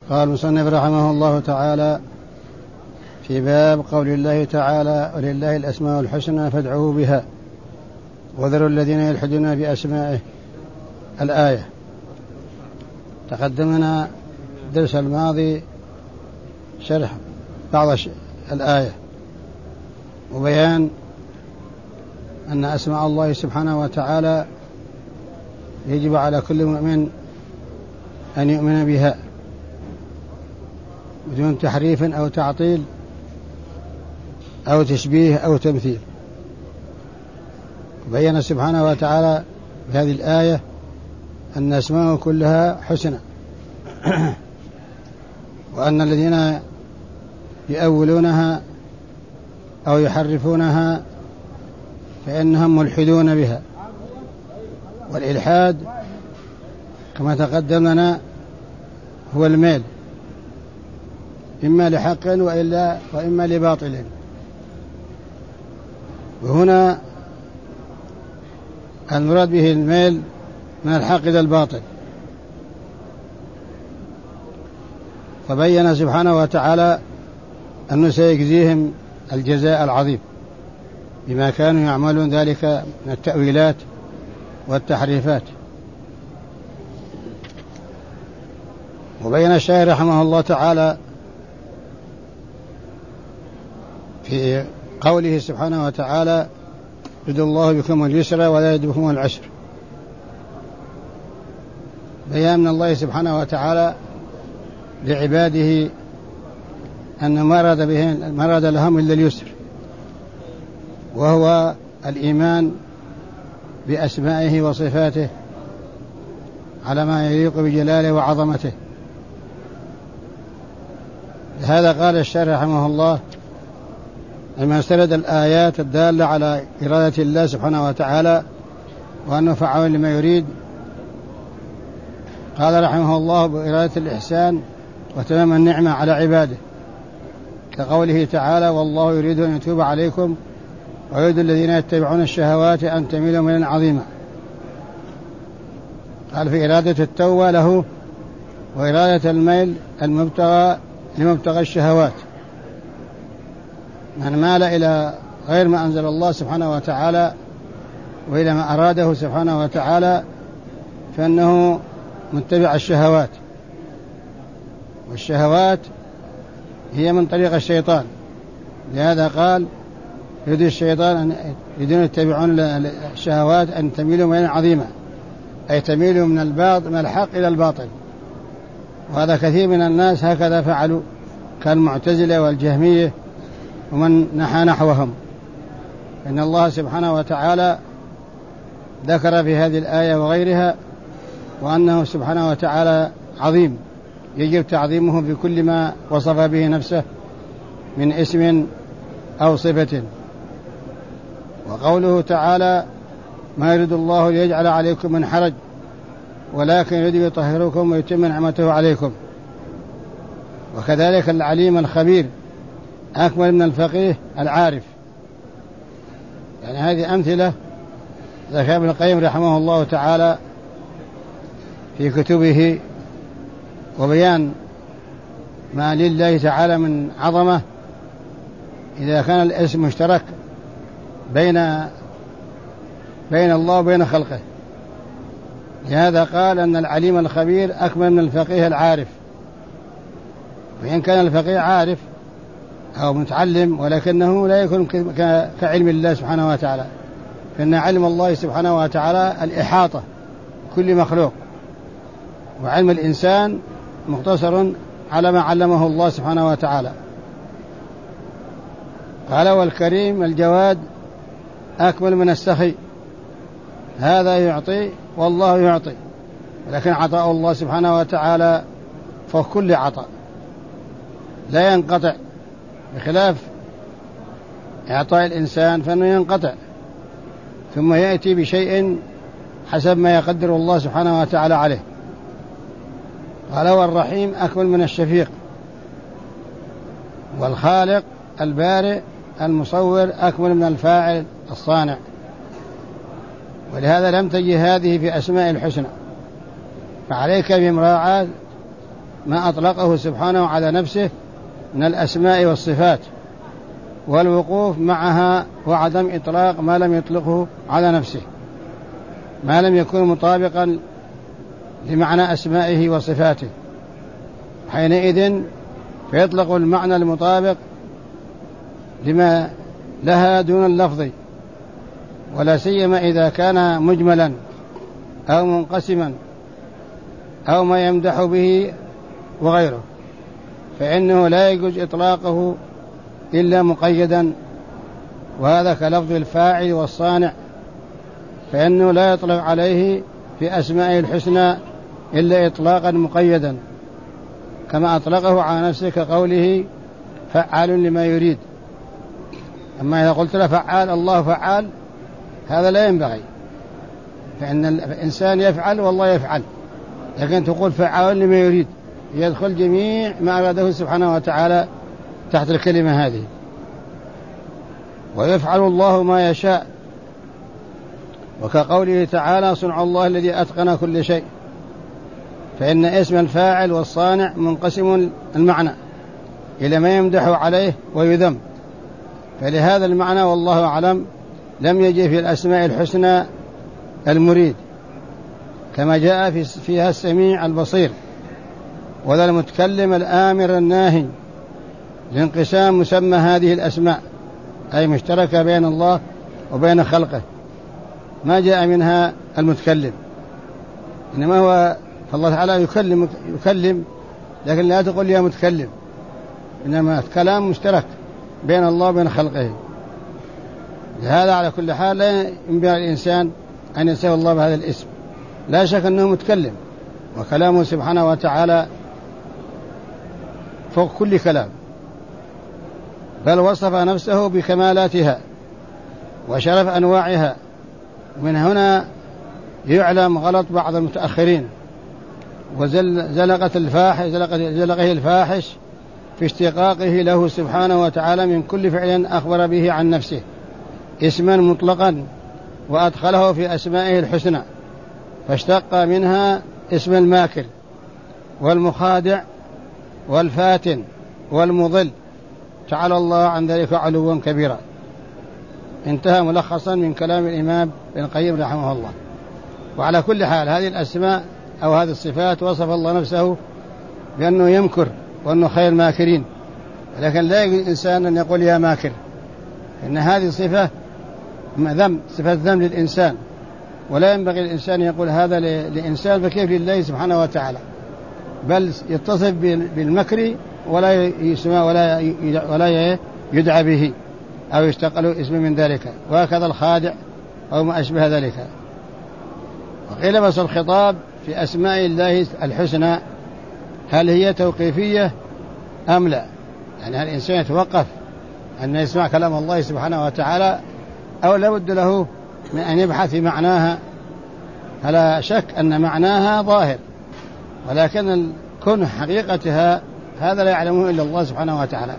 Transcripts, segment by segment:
قال المصنف رحمه الله تعالى في باب قول الله تعالى ولله الأسماء الحسنى فادعوه بها وذروا الذين يلحدون بأسمائه الآية. تقدمنا الدرس الماضي شرح بعض الآية وبيان أن أسماء الله سبحانه وتعالى يجب على كل مؤمن أن يؤمن بها بدون تحريف أو تعطيل أو تشبيه أو تمثيل. بين سبحانه وتعالى بهذه الآية أن أسماءه كلها حسنى وأن الذين يؤولونها أو يحرفونها فإنهم ملحدون بها. والإلحاد كما تقدم لنا هو الميل إما لحق وإما لباطل. وهنا المراد به الميل من الحق إلى الباطل. فبين سبحانه وتعالى أنه سيجزيهم الجزاء العظيم بما كانوا يعملون ذلك من التأويلات والتحريفات. وبين الشاعر رحمه الله تعالى في قوله سبحانه وتعالى يريد الله بكم اليسر ولا يريد بكم العسر، بيان من الله سبحانه وتعالى لعباده أن ما أراد لهم إلا اليسر، وهو الإيمان بأسمائه وصفاته على ما يليق بجلاله وعظمته. لهذا قال الشارح رحمه الله لما استند الآيات الدالة على إرادة الله سبحانه وتعالى وأنه فعال لما يريد، قال رحمه الله بإرادة الإحسان وتمام النعمة على عباده، كقوله تعالى والله يريد أن يتوب عليكم ويريد الذين يتبعون الشهوات أن تميلوا ميلا عظيما. قال في إرادة التوبة له وإرادة الميل المبتغى لمبتغى الشهوات. من مال إلى غير ما أنزل الله سبحانه وتعالى وإلى ما أراده سبحانه وتعالى فإنه متبع الشهوات، والشهوات هي من طريق الشيطان. لهذا قال يريد الشيطان يريدون يتبعون الشهوات أن تميلوا ميلا عظيما، أي تميلوا من الحق إلى الباطل. وهذا كثير من الناس هكذا فعلوا كالمعتزلة والجهمية ومن نحى نحوهم. إن الله سبحانه وتعالى ذكر في هذه الآية وغيرها وأنه سبحانه وتعالى عظيم يجب تعظيمه بكل ما وصف به نفسه من اسم أو صفة. وقوله تعالى ما يريد الله ليجعل عليكم من حرج ولكن يريد يطهركم ويتم نعمته عليكم. وكذلك العليم الخبير أكمل من الفقيه العارف. يعني هذه أمثلة ذكر ابن القيم رحمه الله تعالى في كتبه، وبيان ما لله تعالى من عظمة إذا كان الاسم مشترك بين الله وبين خلقه. لهذا قال أن العليم الخبير أكمل من الفقيه العارف. وإن كان الفقيه عارف أو متعلم ولكنه لا يكون كعلم الله سبحانه وتعالى، فإن علم الله سبحانه وتعالى الإحاطة كل مخلوق، وعلم الإنسان مقتصر على ما علمه الله سبحانه وتعالى. قال والكريم الجواد أكمل من السخي، هذا يعطي والله يعطي، ولكن عطاء الله سبحانه وتعالى فوق كل عطاء لا ينقطع، بخلاف إعطاء الإنسان فإنه ينقطع ثم يأتي بشيء حسب ما يقدر الله سبحانه وتعالى عليه. قال والرحيم أكمل من الشفيق، والخالق البارئ المصور أكمل من الفاعل الصانع. ولهذا لم تجي هذه في أسماء الحسنى، فعليك بمراعاة ما أطلقه سبحانه على نفسه من الأسماء والصفات، والوقوف معها وعدم إطلاق ما لم يطلقه على نفسه، ما لم يكن مطابقا لمعنى أسمائه وصفاته، حينئذ فيطلق المعنى المطابق لما لها دون اللفظ، ولا سيما إذا كان مجملا أو منقسما أو ما يمدح به وغيره، فإنه لا يجوز إطلاقه إلا مقيدا، وهذا كلفظ الفاعل والصانع، فإنه لا يطلق عليه في أسمائه الحسنى إلا إطلاقا مقيدا، كما أطلقه على نفسه كقوله فعال لما يريد. أما إذا قلت له فعال، الله فعال، هذا لا ينبغي، فإن الإنسان يفعل والله يفعل، لكن تقول فعال لما يريد يدخل جميع ما أراده سبحانه وتعالى تحت الكلمة هذه. ويفعل الله ما يشاء، وكقوله تعالى صنع الله الذي أتقن كل شيء، فإن اسم الفاعل والصانع منقسم المعنى إلى ما يمدح عليه ويذم، فلهذا المعنى والله أعلم لم يجي في الأسماء الحسنى المريد، كما جاء فيها السميع البصير وذا المتكلم الآمر الناهي، لانقسام مسمى هذه الأسماء، أي مشتركة بين الله وبين خلقه، ما جاء منها المتكلم، إنما هو فالله تعالى يكلم، لكن لا تقول يا متكلم، إنما الكلام مشترك بين الله وبين خلقه. لهذا على كل حال لا ينبغي الإنسان أن يسوي الله بهذا الاسم، لا شك أنه متكلم، وكلامه سبحانه وتعالى فوق كل كلام، بل وصف نفسه بكمالاتها وشرف أنواعها. ومن هنا يعلم غلط بعض المتأخرين وزلقه الفاحش في اشتقاقه له سبحانه وتعالى من كل فعل أخبر به عن نفسه اسما مطلقا، وأدخله في أسمائه الحسنى، فاشتق منها اسم الماكر والمخادع والفاتن والمضل، تعالى الله عن ذلك علوا كبيرا. انتهى ملخصا من كلام الإمام ابن القيم رحمه الله. وعلى كل حال هذه الأسماء أو هذه الصفات وصف الله نفسه بأنه يمكر وأنه خير ماكرين، لكن لا يجوز الإنسان أن يقول يا ماكر، إن هذه صفة ذم، صفة ذم للإنسان، ولا ينبغي الإنسان يقول هذا لإنسان، فكيف لله سبحانه وتعالى، بل يتصف بالمكر ولا يسمى ولا يدعى به أو يشتق له اسم من ذلك، وهكذا الخادع أو ما أشبه ذلك. وقيل بس الخطاب في أسماء الله الحسنى هل هي توقيفية أم لا؟ يعني هل الإنسان يتوقف أن يسمع كلام الله سبحانه وتعالى، أو لا بد له من أن يبحث في معناها؟ فلا شك أن معناها ظاهر، ولكن كن حقيقتها هذا لا يعلمه إلا الله سبحانه وتعالى.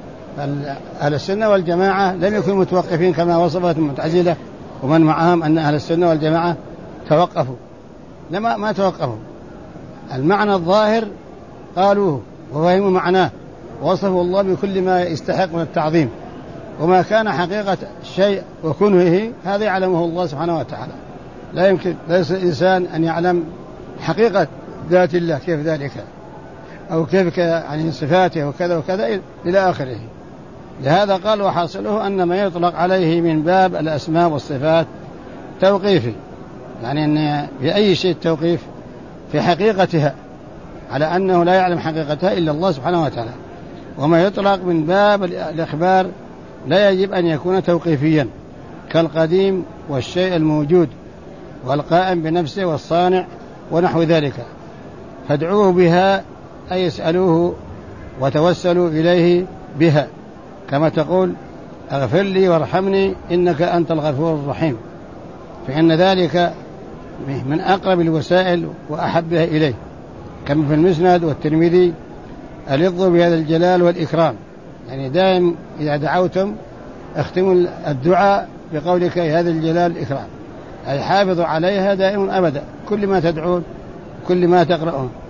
أهل السنة والجماعة لم يكونوا متوقفين كما وصفت المعتزلة ومن معهم أن أهل السنة والجماعة توقفوا، لما ما توقفوا، المعنى الظاهر قالوه وفهموا معناه، ووصفوا الله بكل ما يستحق من التعظيم، وما كان حقيقة الشيء وكنهه هذا يعلمه الله سبحانه وتعالى. لا يمكن ليس الإنسان أن يعلم حقيقة ذات الله كيف ذلك، أو كيف عن صفاته وكذا وكذا إلى آخره. لهذا قال وحاصله أن ما يطلق عليه من باب الأسماء والصفات توقيفي، يعني أن بأي شيء التوقيف في حقيقتها، على أنه لا يعلم حقيقتها إلا الله سبحانه وتعالى. وما يطلق من باب الإخبار لا يجب أن يكون توقيفيا، كالقديم والشيء الموجود والقائم بنفسه والصانع ونحو ذلك، فادعوه بها أي يسألوه وتوسلوا إليه بها، كما تقول اغفر لي وارحمني إنك أنت الغفور الرحيم، فإن ذلك من أقرب الوسائل وأحبها إليه، كما في المسند والترمذي ألظوا بهذا الجلال والإكرام، يعني دائم إذا دعوتم اختموا الدعاء بقولك هذا الجلال والإكرام، أي حافظوا عليها دائما أبدا، كل ما تدعون كل ما تقرؤون.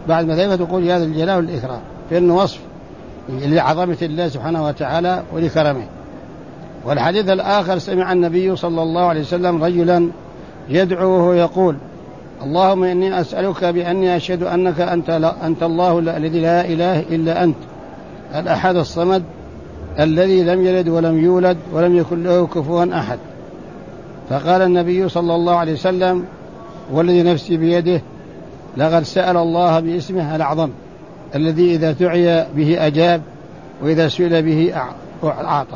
بعد ما ثبت تقول يا ذا الجلال والإكرام، فإنه وصف لعظمة الله سبحانه وتعالى ولكرمه. والحديث الآخر سمع النبي صلى الله عليه وسلم رجلا يدعوه يقول اللهم إني أسألك بأني أشهد أنك أنت الله الذي لا إله إلا أنت الأحد الصمد الذي لم يلد ولم يولد ولم يكن له كفوا أحد. فقال النبي صلى الله عليه وسلم والذي نفسي بيده لقد سأل الله باسمه الأعظم الذي إذا دعي به أجاب وإذا سئل به أعطى.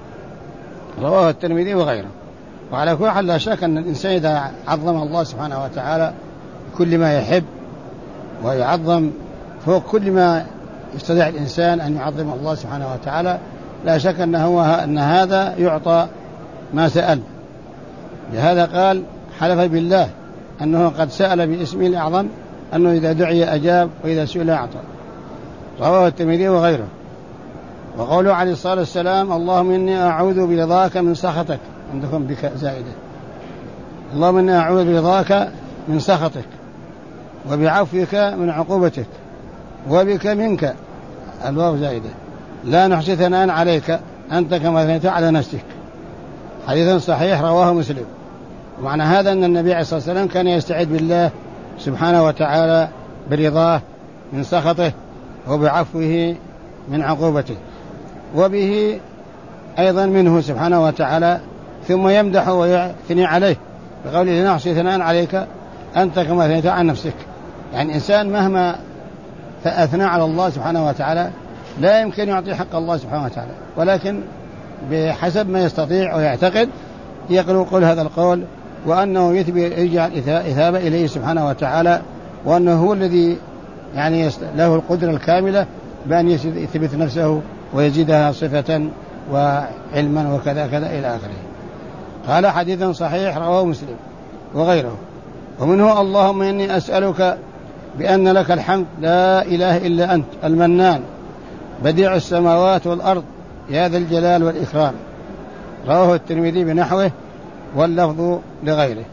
رواه الترمذي وغيره. وعلى كل حال لا شك أن الإنسان إذا عظم الله سبحانه وتعالى كل ما يحب ويعظم فوق كل ما يستطيع الإنسان أن يعظم الله سبحانه وتعالى، لا شك أن هذا يعطى ما سأل. لهذا قال حلف بالله أنه قد سأل باسمه الأعظم أنه إذا دعي أجاب وإذا سئل أعطى. رواه الترمذي وغيره. وقوله عليه الصلاة والسلام اللهم إني أعوذ برضاك من سخطك، عندكم بك زائدة، اللهم إني أعوذ برضاك من سخطك وبعفوك من عقوبتك وبك منك، الواو زائدة، لا نحصي ثناء عليك أنت كما أثنيت على نفسك. حديث صحيح رواه مسلم. ومعنى هذا أن النبي عليه الصلاة والسلام كان يستعيذ بالله سبحانه وتعالى برضاه من سخطه وبعفوه من عقوبته وبه أيضا منه سبحانه وتعالى، ثم يمدح ويثني عليه بقوله لا نحصي ثناء عليك أنت كما أثنيت عن نفسك. يعني الإنسان مهما أثنى على الله سبحانه وتعالى لا يمكن يعطي حق الله سبحانه وتعالى، ولكن بحسب ما يستطيع ويعتقد يقول هذا القول، وأنه يجعل إثابة إليه سبحانه وتعالى، وأنه هو الذي يعني له القدرة الكاملة بأن يثبت نفسه ويزيدها صفة وعلما وكذا كذا إلى آخره. قال حديث صحيح رواه مسلم وغيره. ومنه اللهم إني أسألك بأن لك الحمد لا إله إلا أنت المنان بديع السماوات والأرض يا ذا الجلال والإكرام. رواه الترمذي بنحوه واللفظ لغيره.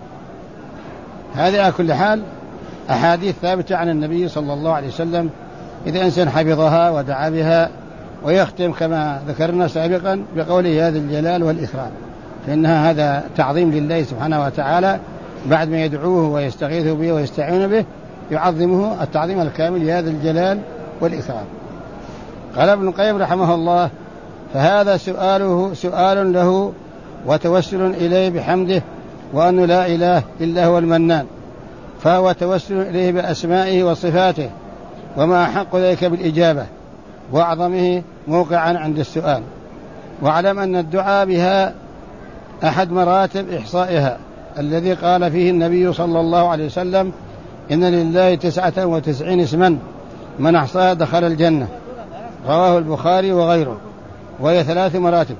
هذه على كل حال أحاديث ثابتة عن النبي صلى الله عليه وسلم إذا إنسان حفظها ودعا بها. ويختم كما ذكرنا سابقا بقوله هذا الجلال والإكرام، فإنها هذا تعظيم لله سبحانه وتعالى، بعد ما يدعوه ويستغيث به ويستعين به يعظمه التعظيم الكامل هذا الجلال والإكرام. قال ابن القيم رحمه الله فهذا سؤال له وتوسل إليه بحمده، وأنه لا إله إلا هو المنان، فهو توسل إليه بأسمائه وصفاته، وما أحق ذلك بالإجابة وأعظمه موقعا عند السؤال. واعلم أن الدعاء بها أحد مراتب إحصائها الذي قال فيه النبي صلى الله عليه وسلم إن لله 99 اسما من أحصاها دخل الجنة. رواه البخاري وغيره. وهي 3 مراتب.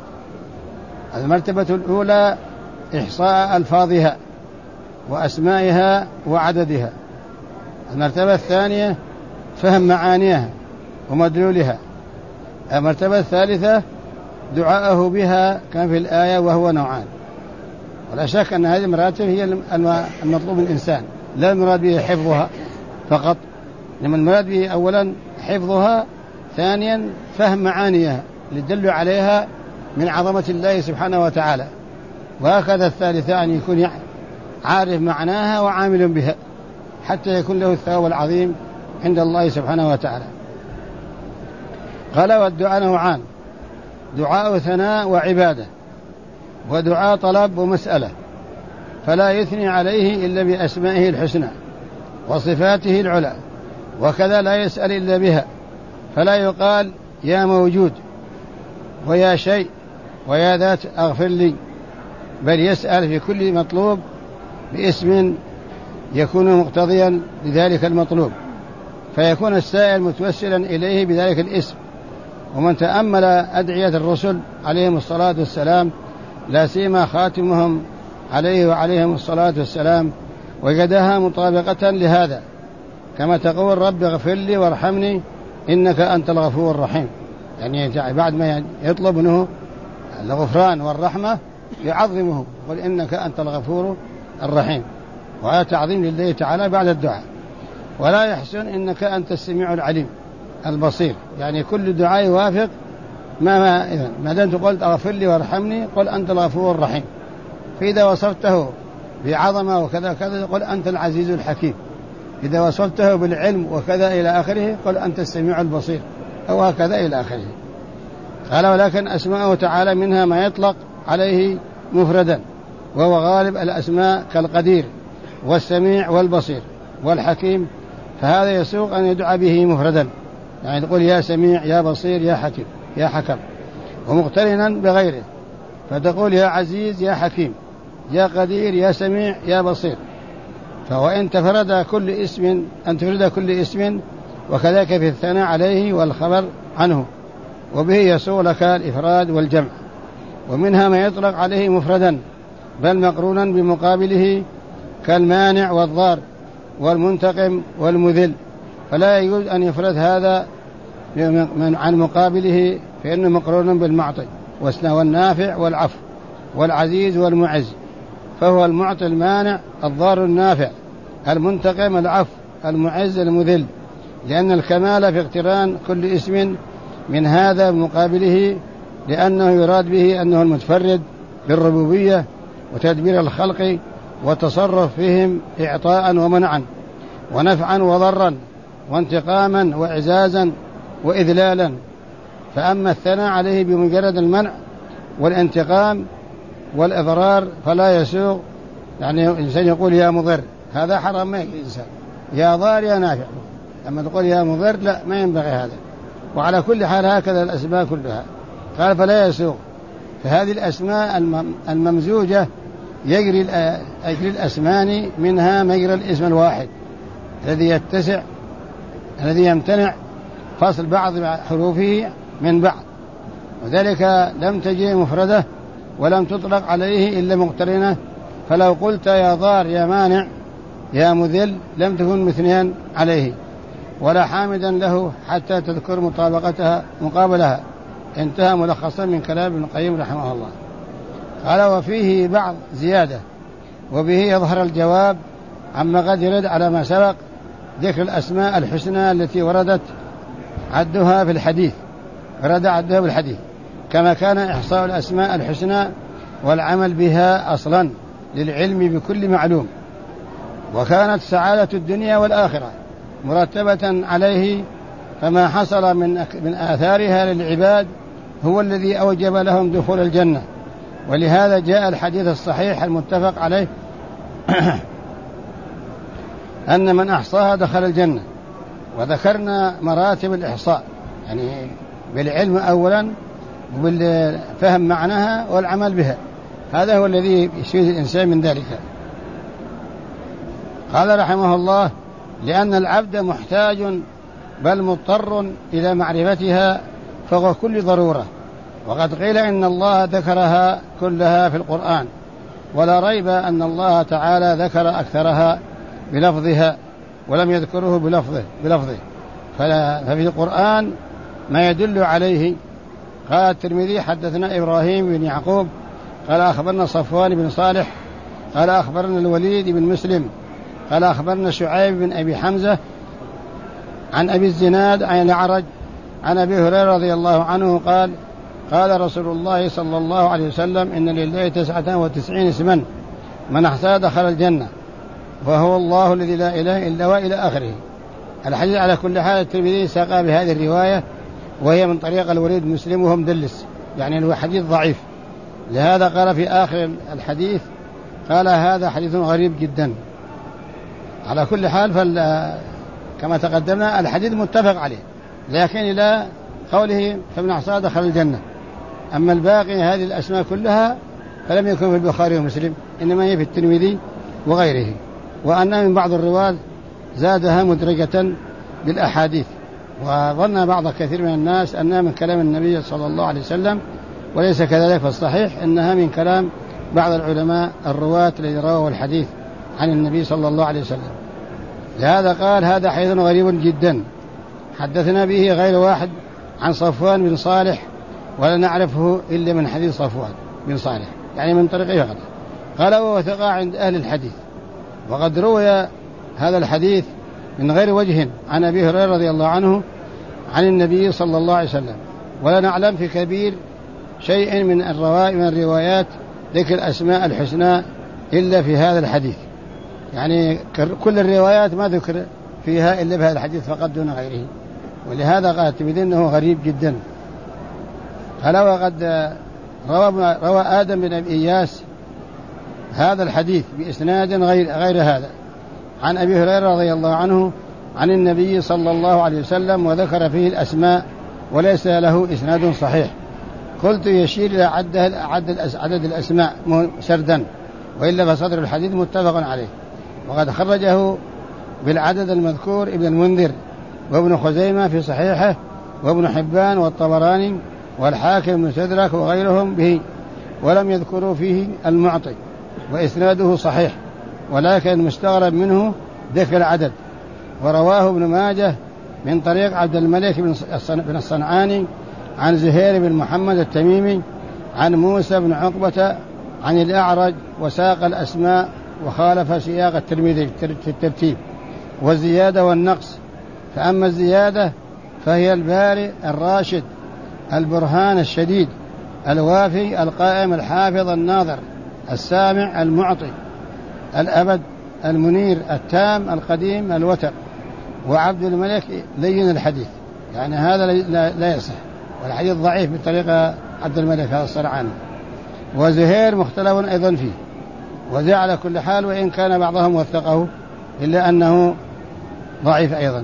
المرتبة الأولى إحصاء ألفاظها وأسمائها وعددها. المرتبة الثانية فهم معانيها ومدلولها. المرتبة الثالثة دعاءه بها كان في الآية وهو نوعان. ولا شك أن هذه المراتب هي المطلوب من الإنسان، لا المراد به حفظها فقط، لما المراد به أولا حفظها، ثانيا فهم معانيها للدل عليها من عظمة الله سبحانه وتعالى، وهكذا الثالثة أن يكون عارف معناها وعامل بها حتى يكون له الثواب العظيم عند الله سبحانه وتعالى. قال والدعاء نوعان: دعاء ثناء وعبادة، ودعاء طلب ومسألة، فلا يثني عليه إلا بأسمائه الحسنى وصفاته العلى، وكذا لا يسأل إلا بها، فلا يقال يا موجود ويا شيء ويا ذات أغفر لي، بل يسأل في كل مطلوب باسم يكون مقتضيا لذلك المطلوب، فيكون السائل متوسلا إليه بذلك الاسم. ومن تأمل أدعية الرسل عليهم الصلاة والسلام، لا سيما خاتمهم عليه وعليهم الصلاة والسلام، وجدها مطابقة لهذا، كما تقول رب اغفر لي وارحمني إنك أنت الغفور الرحيم. يعني بعد ما يطلب منه الغفران والرحمة يعظمه، قل إنك أنت الغفور الرحيم، وهذا تعظيم لله تعالى بعد الدعاء. ولا يحسن إنك أنت السميع العليم البصير، يعني كل دعاء يوافق ما دمت قلت اغفر لي وارحمني قل أنت الغفور الرحيم. فإذا وصفته بعظمة وكذا كذا قل أنت العزيز الحكيم. إذا وصفته بالعلم وكذا إلى آخره قل أنت السميع البصير، أو هكذا إلى آخره. قال ولكن أسماءه تعالى منها ما يطلق عليه مفردا، وهو غالب الأسماء كالقدير والسميع والبصير والحكيم، فهذا يسوق أن يدعى به مفردا، يعني تقول يا سميع يا بصير يا حكيم يا حكم، ومقترنا بغيره، فتقول يا عزيز يا حكيم يا قدير يا سميع يا بصير. فهو أن تفرد كل اسم وكذلك في الثناء عليه والخبر عنه، وبه يسوغ لك الإفراد والجمع. ومنها ما يطلق عليه مفردا بل مقرونا بمقابله كالمانع والضار والمنتقم والمذل، فلا يجوز أن يفرد هذا عن مقابله، فإنه مقرون بالمعطي والنافع والعفو والعزيز والمعز، فهو المعطي المانع الضار النافع المنتقم العفو المعز المذل، لأن الكمال في اقتران كل اسم من هذا بمقابله، لأنه يراد به أنه المتفرد بالربوبية وتدبير الخلق والتصرف فيهم إعطاء ومنعا ونفعا وضرا وانتقاما وإعزازا وإذلالا. فأما الثناء عليه بمجرد المنع والانتقام والإضرار فلا يسوغ، يعني الإنسان يقول يا مضر، هذا حرام، ما يجوز إنسان يا ضار يا نافع، أما تقول يا مضر لا، ما ينبغي هذا. وعلى كل حال هكذا الأسماء كلها. قال فلا يسوغ، فهذه الأسماء الممزوجة يجري الأسمان منها مجرى الاسم الواحد الذي يمتنع فصل بعض حروفه من بعض، وذلك لم تجي مفردة ولم تطلق عليه إلا مقترنة. فلو قلت يا ضار يا مانع يا مذل لم تكن مثنيا عليه ولا حامدا له حتى تذكر مقابلها. انتهى ملخصا من كلام ابن القيم رحمه الله. قال وفيه بعض زيادة، وبه يظهر الجواب عما قد يرد على ما سبق ذكر الأسماء الحسنى التي وردت عدها في الحديث، كما كان إحصاء الأسماء الحسنى والعمل بها أصلا للعلم بكل معلوم، وكانت سعادة الدنيا والآخرة مرتبة عليه، فما حصل من آثارها للعباد هو الذي أوجب لهم دخول الجنة. ولهذا جاء الحديث الصحيح المتفق عليه أن من أحصاها دخل الجنة. وذكرنا مراتب الإحصاء، يعني بالعلم أولا وبالفهم معناها والعمل بها، هذا هو الذي يشفي الإنسان من ذلك. قال رحمه الله لأن العبد محتاج بل مضطر إلى معرفتها فهو كل ضرورة. وقد قيل إن الله ذكرها كلها في القرآن، ولا ريب أن الله تعالى ذكر أكثرها بلفظها ولم يذكره بلفظه ففي القرآن ما يدل عليه. قال الترمذي حدثنا إبراهيم بن يعقوب قال أخبرنا صفوان بن صالح قال أخبرنا الوليد بن مسلم قال أخبرنا شعيب بن أبي حمزة عن أبي الزناد عن الأعرج عن أبي هريرة رضي الله عنه قال قال رسول الله صلى الله عليه وسلم إن لله 99 اسما من أحصاها دخل الجنة وهو الله الذي لا إله إلا هو إلى آخره. الحديث على كل حال الترمذي ساق بهذه الرواية، وهي من طريق الوليد بن مسلم وهو مدلس، يعني هو حديث ضعيف. لهذا قال في آخر الحديث قال هذا حديث غريب جدا. على كل حال كما تقدمنا الحديث متفق عليه، لكن إلى قوله فمن أحصاها دخل الجنة. أما الباقي هذه الأسماء كلها فلم يكن في البخاري ومسلم، إنما هي في الترمذي وغيره، وأن من بعض الرواة زادها مدرجة بالأحاديث، وظن بعض كثير من الناس أنها من كلام النبي صلى الله عليه وسلم، وليس كذلك، فالصحيح أنها من كلام بعض العلماء الرواة الذين رووا الحديث عن النبي صلى الله عليه وسلم. لهذا قال هذا حديث غريب جدا حدثنا به غير واحد عن صفوان بن صالح ولا نعرفه إلا من حديث صفوان بن صالح، يعني من طريقه فقط. قال وهو ثقة عند أهل الحديث، وقد روي هذا الحديث من غير وجه عن أبي هريرة رضي الله عنه عن النبي صلى الله عليه وسلم، ولا نعلم في كبير شيء من الروايات ذكر الأسماء الحسنى إلا في هذا الحديث. يعني كل الروايات ما ذكر فيها إلا بهذا الحديث فقط دون غيره، ولهذا قال الترمذي أنه غريب جدا. قال وقد روى آدم بن أبي إياس هذا الحديث بإسناد غير هذا عن أبي هريرة رضي الله عنه عن النبي صلى الله عليه وسلم، وذكر فيه الأسماء وليس له إسناد صحيح. قلت يشير إلى عدد الأسماء سردا، وإلا فصدر الحديث متفق عليه. وقد خرجه بالعدد المذكور ابن المنذر وابن خزيمة في صحيحه، وابن حبان والطبراني والحاكم بن مستدرك وغيرهم به، ولم يذكروا فيه المعطي، وإسناده صحيح، ولكن المستغرب منه ذكر العدد. ورواه ابن ماجه من طريق عبد الملك بن الصنعاني عن زهير بن محمد التميمي عن موسى بن عقبة عن الأعرج، وساق الأسماء وخالف سياق الترمذي في الترتيب والزيادة والنقص. فأما الزيادة فهي البارئ الراشد البرهان الشديد الوافي القائم الحافظ الناظر السامع المعطي الأبد المنير التام القديم الوتر. وعبد الملك لين الحديث، يعني هذا لا يصح، والحديث ضعيف بطريقة عبد الملك هذا الصنعاني. وزهير مختلف أيضا فيه، وذي على كل حال، وإن كان بعضهم وثقه إلا أنه ضعيف أيضا.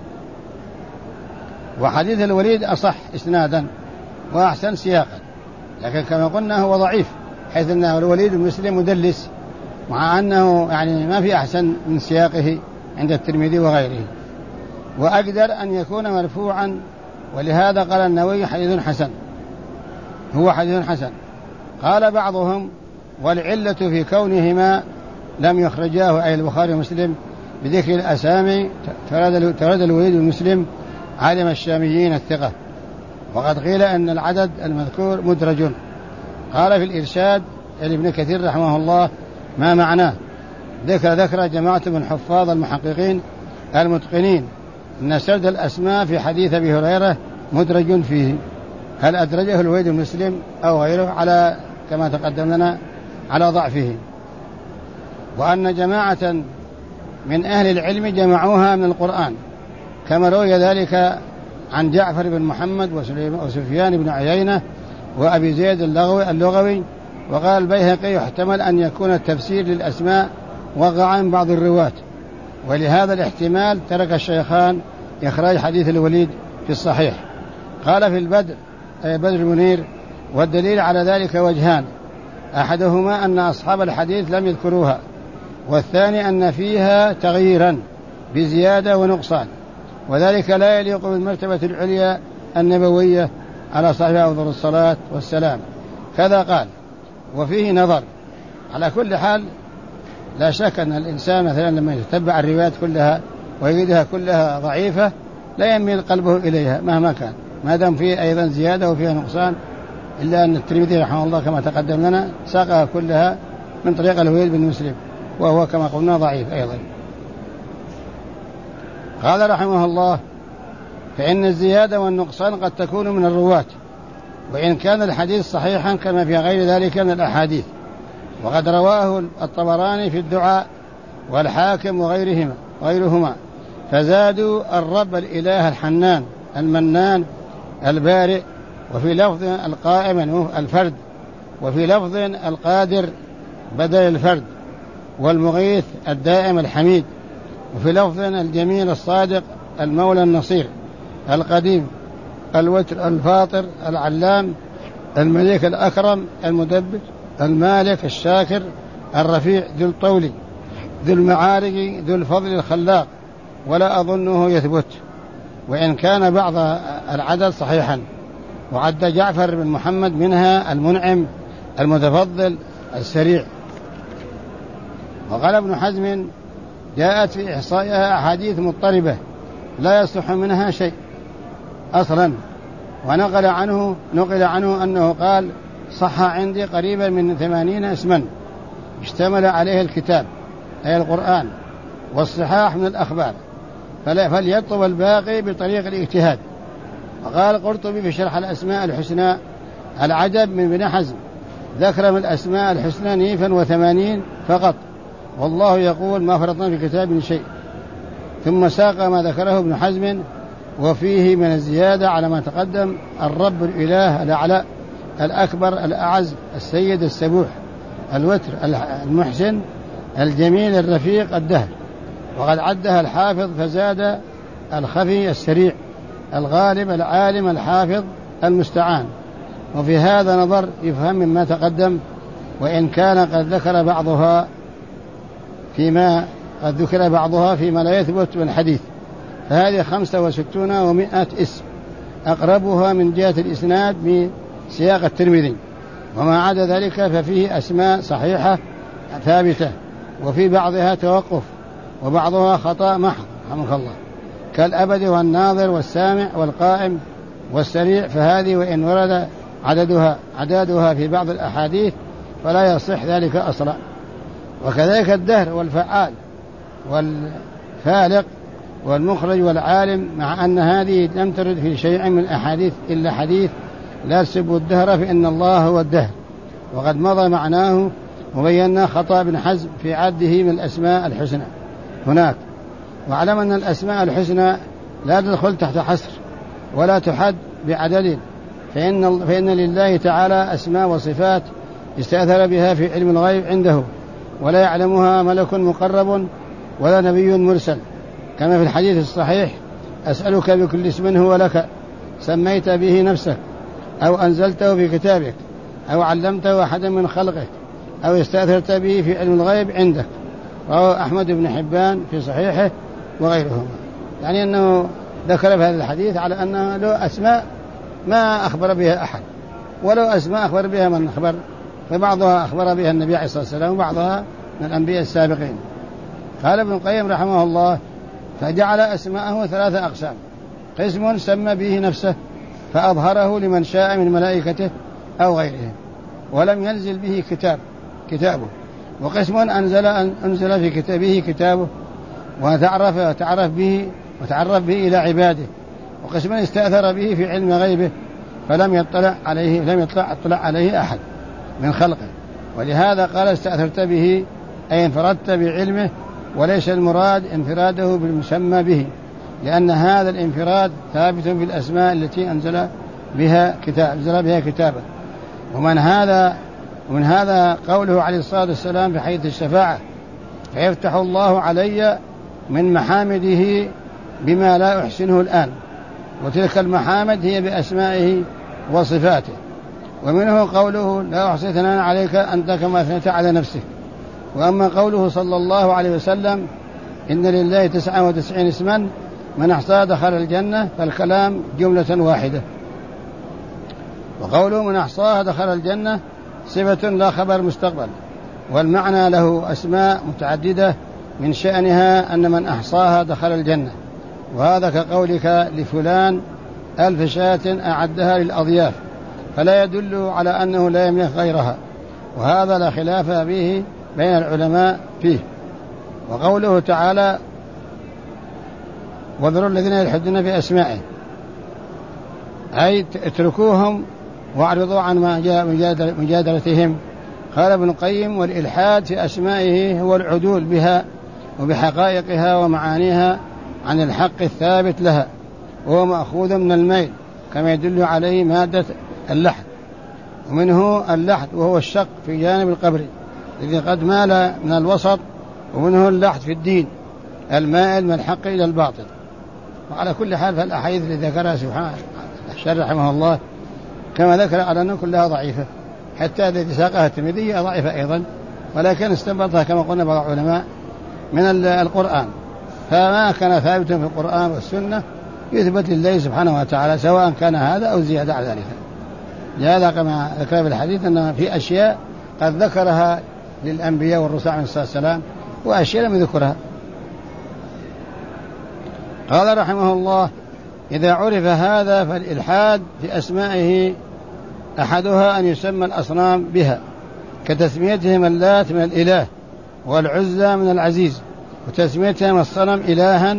وحديث الوليد أصح إسنادا وأحسن سياقا، لكن كما قلنا هو ضعيف، حيث أنه الوليد المسلم مدلس، مع أنه يعني ما في أحسن من سياقه عند الترمذي وغيره. وأقدر أن يكون مرفوعا، ولهذا قال النووي حديث حسن، هو حديث حسن. قال بعضهم والعلة في كونهما لم يخرجاه أي البخاري ومسلم بذكر الأسامي ترد الوليد المسلم عالم الشاميين الثقة، وقد قيل أن العدد المذكور مدرج. قال في الإرشاد ابن كثير رحمه الله ما معناه؟ ذكر جماعة من حفاظ المحققين المتقنين أن سرد الأسماء في حديث أبي هريرة مدرج فيه، هل أدرجه الوليد المسلم أو غيره على كما تقدم لنا على ضعفه. وأن جماعة من أهل العلم جمعوها من القرآن، كما روي ذلك عن جعفر بن محمد وسفيان بن عيينة وأبي زيد اللغوي. وقال البيهقي يحتمل أن يكون التفسير للأسماء وقع عن بعض الرواة، ولهذا الاحتمال ترك الشيخان إخراج حديث الوليد في الصحيح. قال في البدر أي بدر المنير، والدليل على ذلك وجهان: أحدهما أن أصحاب الحديث لم يذكروها، والثاني أن فيها تغييرا بزيادة ونقصان، وذلك لا يليق بالمرتبة العليا النبوية على صاحبها أفضل الصلاة والسلام. كذا قال. وفيه نظر. على كل حال لا شك أن الإنسان مثلا لما يتبع الروايات كلها ويجدها كلها ضعيفة لا يميل قلبه إليها مهما كان، ما دام فيه أيضا زيادة وفيها نقصان، إلا أن الترمذي رحمه الله كما تقدم لنا ساقها كلها من طريق الوليد بن مسلم، وهو كما قلنا ضعيف أيضا. قال رحمه الله: فإن الزيادة والنقصان قد تكون من الرواة، وإن كان الحديث صحيحا كما في غير ذلك من الأحاديث. وقد رواه الطبراني في الدعاء والحاكم وغيرهما، فزادوا الرب الإله الحنان المنان البارئ، وفي لفظ القائم الفرد، وفي لفظ القادر بدل الفرد، والمغيث الدائم الحميد، وفي لفظ الجميل الصادق المولى النصير القديم الوتر الفاطر العلام الملك الأكرم المدبر المالك الشاكر الرفيع ذو الطول ذو المعارج ذو الفضل الخلاق، ولا أظنه يثبت، وإن كان بعض العدد صحيحا. وعد جعفر بن محمد منها المنعم المتفضل السريع. وقال ابن حزم: جاءت في إحصائها أحاديث مضطربة لا يصح منها شيء أصلا. ونقل عنه أنه قال: صح عندي قريبا من 80 اسما اشتمل عليه الكتاب أي القرآن والصحاح من الأخبار، فليطلب الباقي بطريق الاجتهاد. وقال القرطبي في شرح الأسماء الحسنى: العجب من ابن حزم ذكر من الأسماء الحسنى 82 فقط، والله يقول: ما فرطنا في كتاب شيء. ثم ساق ما ذكره ابن حزم وفيه من الزيادة على ما تقدم: الرب الإله الأعلى الأكبر الأعز السيد السبوح الوتر المحسن الجميل الرفيق الدهر. وقد عدها الحافظ فزاد: الخفي السريع الغالب العالم الحافظ المستعان. وفي هذا نظر يفهم مما تقدم، وإن كان قد ذكر بعضها فيما لا يثبت من حديث. فهذه 65 و100 اسم، أقربها من جهة الإسناد بسياق الترمذي، وما عدا ذلك ففيه أسماء صحيحة ثابتة، وفي بعضها توقف، وبعضها خطأ محض رحمك الله، كالأبد والناظر والسامع والقائم والسريع، فهذه وإن ورد عددها في بعض الأحاديث فلا يصح ذلك أصلا. وكذلك الدهر والفعال والفالق والمخرج والعالم، مع أن هذه لم ترد في شيء من الأحاديث إلا حديث: لا تسبوا الدهر فإن الله هو الدهر. وقد مضى معناه وبينا خطأ ابن حزم في عده من الأسماء الحسنى هناك. واعلم أن الأسماء الحسنى لا تدخل تحت حصر ولا تحد بعدد، فإن لله تعالى أسماء وصفات استأثر بها في علم الغيب عنده، ولا يعلمها ملك مقرب ولا نبي مرسل، كما في الحديث الصحيح: أسألك بكل اسم هو لك سميت به نفسك أو أنزلته في كتابك أو علمته أحدا من خلقك أو استأثرت به في علم الغيب عندك. رواه أحمد بن حبان في صحيحه وغيرهما. يعني أنه ذكر في هذا الحديث على أنه له أسماء ما أخبر بها أحد، ولو أسماء أخبر بها من أخبر، فبعضها أخبر بها النبي عليه الصلاة والسلام وبعضها من الأنبياء السابقين. قال ابن القيم رحمه الله: فجعل أسماءه 3 أقسام: قسم سمى به نفسه فأظهره لمن شاء من ملائكته أو غيرهم ولم ينزل به كتابه، وقسم أنزل في كتابه كتابه وتعرف به إلى عباده، وقسم استأثر به في علم غيبه فلم يطلع عليه أحد من خلقه. ولهذا قال: استأثرت به أي انفردت بعلمه، وليس المراد انفراده بالمسمى به، لأن هذا الانفراد ثابت بالأسماء التي أنزل بها كتابه. ومن هذا قوله عليه الصلاة والسلام في حديث الشفاعة: فيفتح الله علي من محامده بما لا أحسنه الآن، وتلك المحامد هي بأسمائه وصفاته. ومنه قوله: لا أحصي ثناء عليك أنت كما أثنيت على نفسك. وأما قوله صلى الله عليه وسلم: إن لله 99 اسما من أحصاها دخل الجنة، فالكلام جملة واحدة. وقوله: من أحصاها دخل الجنة صفة لا خبر مستقبل، والمعنى له أسماء متعددة من شأنها أن من أحصاها دخل الجنة، وهذا كقولك لفلان 1000 شاة أعدها للأضياف، فلا يدل على أنه لا يملك غيرها، وهذا لا خلاف به بين العلماء فيه. وقوله تعالى: وذروا الذين يلحدون في أسمائه، أي اتركوهم واعرضوا عن مجادلتهم. قال ابن القيم: والإلحاد في أسمائه هو العدول بها وبحقائقها ومعانيها عن الحق الثابت لها، وهو مأخوذ من الميل كما يدل عليه مادة اللحد. ومنه اللحد وهو الشق في جانب القبر الذي قد مال من الوسط، ومنه اللحد في الدين المائل من الحق إلى الباطل. وعلى كل حال فالأحاديث التي ذكرها سبحانه الشرح رحمه الله كما ذكر على أنه كلها ضعيفة، حتى التي ساقها الترمذي ضعيفة أيضا، ولكن استنبطها كما قلنا بعض العلماء من القرآن، فما كان ثابتا في القرآن والسنة يثبت لله سبحانه وتعالى، سواء كان هذا أو زيادة على ذلك. لهذا كما ذكر في الحديث أن في أشياء قد ذكرها للأنبياء والرسل عليه الصلاة والسلام وأشياء لم يذكرها. قال رحمه الله: إذا عرف هذا فالإلحاد في أسمائه أحدها أن يسمى الأصنام بها، كتسميتهم اللات من الإله والعزى من العزيز، وتسميتهم الصنم إلها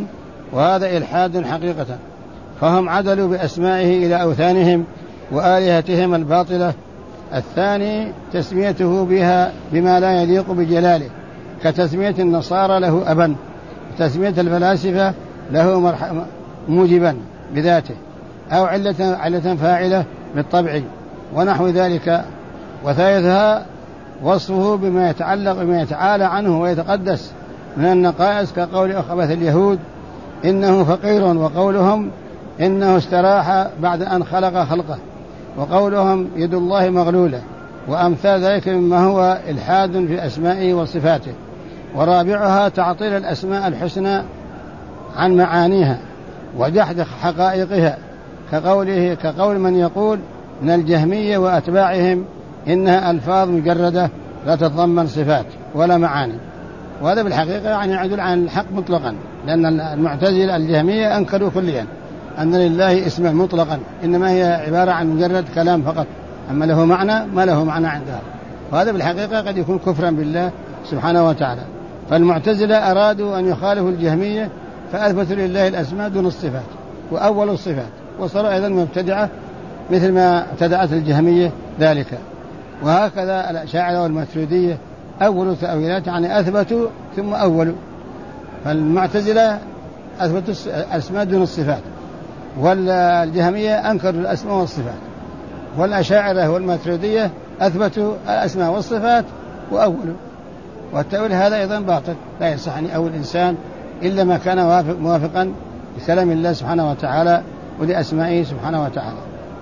وهذا إلحاد حقيقة، فهم عدلوا بأسمائه إلى أوثانهم وآلهتهم الباطلة. الثاني تسميته بها بما لا يليق بجلاله، كتسمية النصارى له أبا، تسمية الفلاسفة له موجبا بذاته، أو علة فاعلة بالطبع ونحو ذلك. وثالثها وصفه بما يتعلق بما يتعالى عنه ويتقدس من النقائص، كقول أخبث اليهود إنه فقير، وقولهم إنه استراح بعد أن خلق خلقه، وقولهم يد الله مغلولة، وأمثال ذلك مما هو إلحاد في أسمائه وصفاته. ورابعها تعطيل الأسماء الحسنى عن معانيها وجحد حقائقها، كقول من يقول من الجهمية وأتباعهم إنها ألفاظ مجردة لا تتضمن صفات ولا معاني. وهذا بالحقيقة يعني يعدل عن الحق مطلقا، لأن المعتزلة الجهمية أنكروا كليا أن لله اسما مطلقا، إنما هي عبارة عن مجرد كلام فقط، أما له معنى ما له معنى عندها. وهذا بالحقيقة قد يكون كفرا بالله سبحانه وتعالى. فالمعتزلة أرادوا أن يخالفوا الجهمية فأثبتوا لله الأسماء دون الصفات وأول الصفات، وصاروا أيضا مبتدعة مثل ما ابتدعت الجهمية ذلك. وهكذا الأشاعرة والماتريدية أول تأويلات، يعني أثبتوا ثم أولوا. فالمعتزلة أثبتوا الأسماء دون الصفات، والجهمية أنكروا الأسماء والصفات، والأشاعرة والماتريدية أثبتوا الأسماء والصفات وأولوا. والتأويل هذا أيضا باطل، لا يصح أن يأول الإنسان إلا ما كان موافقا لكلام الله سبحانه وتعالى ولأسمائه سبحانه وتعالى.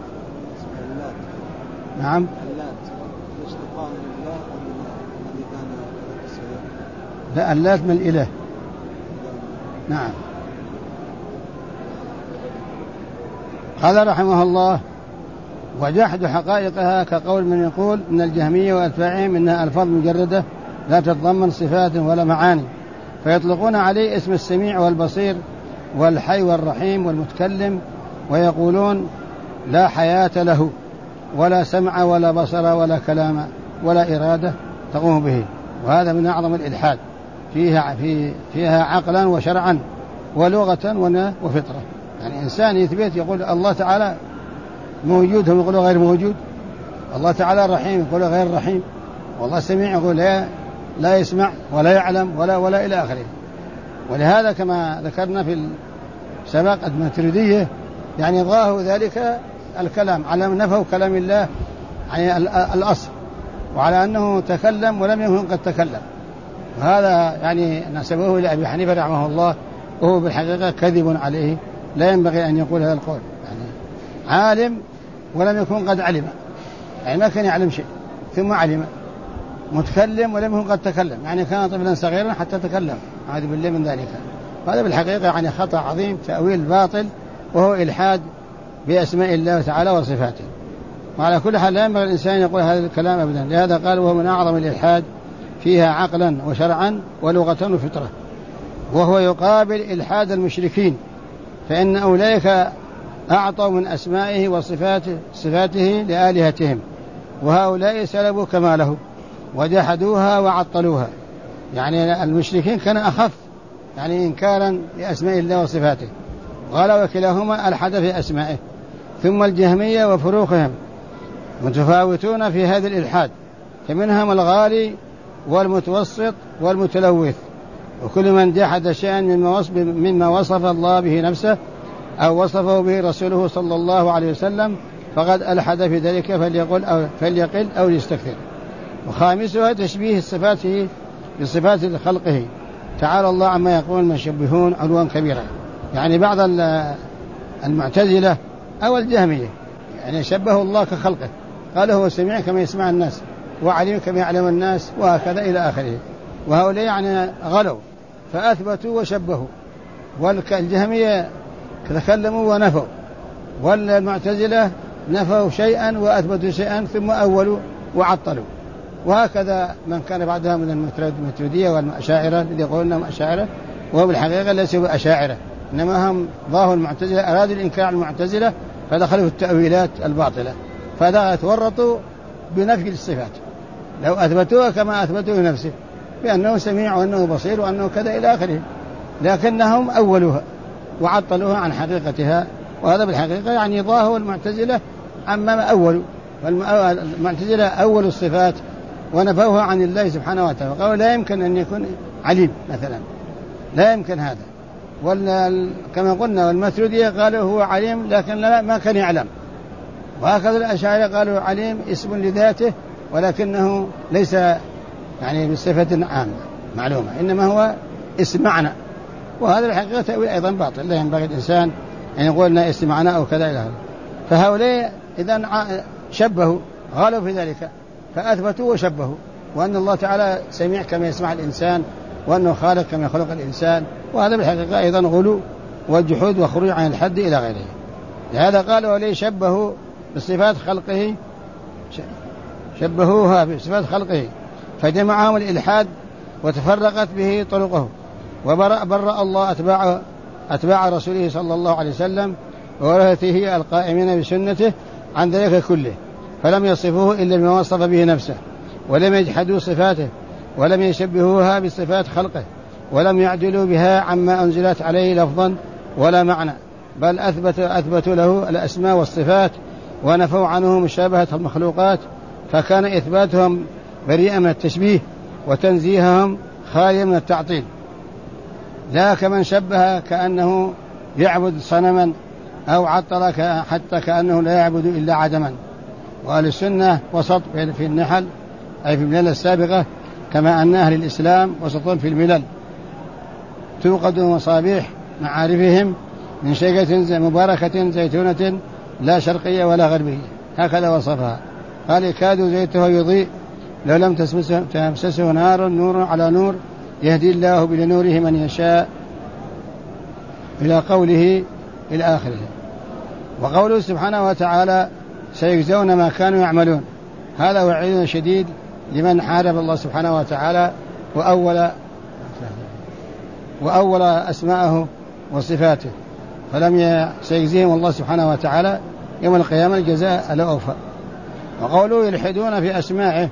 نعم. لا، اللات من الإله. نعم. قال رحمه الله: وجحد حقائقها، كقول من يقول من الجهمية وأتباعهم إنها ألفاظ مجردة لا تتضمن صفات ولا معاني، فيطلقون عليه اسم السميع والبصير والحي والرحيم والمتكلم، ويقولون لا حياة له ولا سمع ولا بصر ولا كلام ولا إرادة تقوم به. وهذا من أعظم الإلحاد، فيها عقلا وشرعا ولغة وفطرة. يعني إنسان يثبت يقول الله تعالى موجود، هم يقولوا غير موجود. الله تعالى رحيم يقولوا غير رحيم. والله سميع يقول لا يسمع ولا يعلم ولا إلى آخره. ولهذا كما ذكرنا في سباق الماتريدية، يعني ضاهوا ذلك الكلام على نفوا كلام الله، يعني الأصل، وعلى أنه تكلم ولم يكن قد تكلم. وهذا يعني نسبوه إلى أبي حنيفة رحمه الله، وهو بالحقيقة كذب عليه، لا ينبغي أن يقول هذا القول. يعني عالم ولم يكن قد علم، يعني ما كان يعلم شيء ثم علم. متكلم ولم يكن قد تكلم، يعني كان طفلا صغيرا حتى تكلم، أعوذ بالله من ذلك. هذا بالحقيقة يعني خطأ عظيم، تأويل باطل، وهو إلحاد بأسماء الله تعالى وصفاته. وعلى كل حال لا ينبغي الإنسان يقول هذا الكلام أبدا. لهذا قال وهو من أعظم الإلحاد، فيها عقلا وشرعا ولغة وفطرة. وهو يقابل إلحاد المشركين، فإن أولئك أعطوا من أسمائه وصفاته لآلهتهم، وهؤلاء سلبوا كماله وجحدوها وعطلوها. يعني المشركين كان أخف، يعني إنكارا لأسماء الله وصفاته، قال وكلاهما ألحد في أسمائه. ثم الجهمية وفروقهم متفاوتون في هذا الإلحاد، فمنهم الغالي والمتوسط والمتلوث، وكل من جحد شيئا مما وصف الله به نفسه أو وصفه به رسوله صلى الله عليه وسلم فقد ألحد في ذلك، فليقل أو ليستكثر. وخامسها تشبيه الصفات بصفات خلقه، تعالى الله عما يقول المشبهون علوا كبيرا. يعني بعض المعتزلة أو الجهمية يعني شبهوا الله كخلقه، قال هو سميع كما يسمع الناس، وعليم كما يعلم الناس، وهكذا إلى آخره. وهؤلاء يعني غلوا فأثبتوا وشبهوا، والجهمية تكلموا ونفوا، والمعتزلة نفوا شيئا وأثبتوا شيئا ثم أولوا وعطلوا. وهكذا من كان بعدها من الماتريدية والأشاعرة الذي يقولون أنهم أشاعرة، وهو بالحقيقة ليسوا بأشاعرة، إنما هم ضاهوا المعتزلة، أرادوا الإنكار على المعتزلة فدخلوا في التأويلات الباطلة، فتورطوا بنفي الصفات لو أثبتوها كما أثبتوا لنفسه بأنه سميع وأنه بصير وأنه كذا إلى آخره، لكنهم أولوها وعطلوها عن حقيقتها. وهذا بالحقيقة يعني ظاهر المعتزلة عما أولوا. والمعتزلة أول الصفات ونفوها عن الله سبحانه وتعالى، قالوا لا يمكن أن يكون عليم مثلا، لا يمكن هذا. كما قلنا والماتريدية قالوا هو عليم لكن ما كان يعلم. وهكذا الأشاعرة قالوا عليم اسم لذاته ولكنه ليس يعني بصفة عامة معلومة، إنما هو اسم معنى. وهذا الحقيقة تأويل أيضا باطل، لا ينبغي الإنسان أن يقول لنا اسم معنى أو كذا إلى هذا. فهؤلاء إذن شبهوا، غالوا في ذلك فأثبتوا وشبهوا، وأن الله تعالى سميع كما يسمع الإنسان، وأنه خالق كما يخلق الإنسان. وهذا بالحقيقة أيضا غلو والجحود وخروج عن الحد إلى غيره. لهذا قالوا وليه شبهوا بصفات خلقه، شبهوها بصفات خلقه فجمعهم الإلحاد وتفرقت به طرقه. وبرأ الله أتباع رسوله صلى الله عليه وسلم وورثته القائمين بسنته عن ذلك كله، فلم يصفوه إلا بما وصف به نفسه، ولم يجحدوا صفاته، ولم يشبهوها بصفات خلقه، ولم يعدلوا بها عما أنزلت عليه لفظا ولا معنى، بل أثبتوا له الأسماء والصفات ونفوا عنه مشابهة المخلوقات، فكان إثباتهم بريئا من التشبيه وتنزيههم خاليا من التعطيل. لا كمن شبه كأنه يعبد صنما أو عطل حتى كأنه لا يعبد إلا عدما. وأهل السنة وسط في النحل أي في الملل السابقة، كما أن أهل الإسلام وسط في الملل، توقد مصابيح معارفهم من شجرة مباركة زيتونة لا شرقية ولا غربية، هكذا وصفها. قال يكاد زيتها يضيء لو لم تمسسه نور على نور يهدي الله بنوره من يشاء، إلى قوله إلى آخره. وقوله سبحانه وتعالى سيجزون ما كانوا يعملون، هذا وعيد شديد لمن حارب الله سبحانه وتعالى وأول أسماءه وصفاته، فلم سيجزيهم الله سبحانه وتعالى يوم القيامة الجزاء الأوفى. وقوله يلحدون في أسمائه،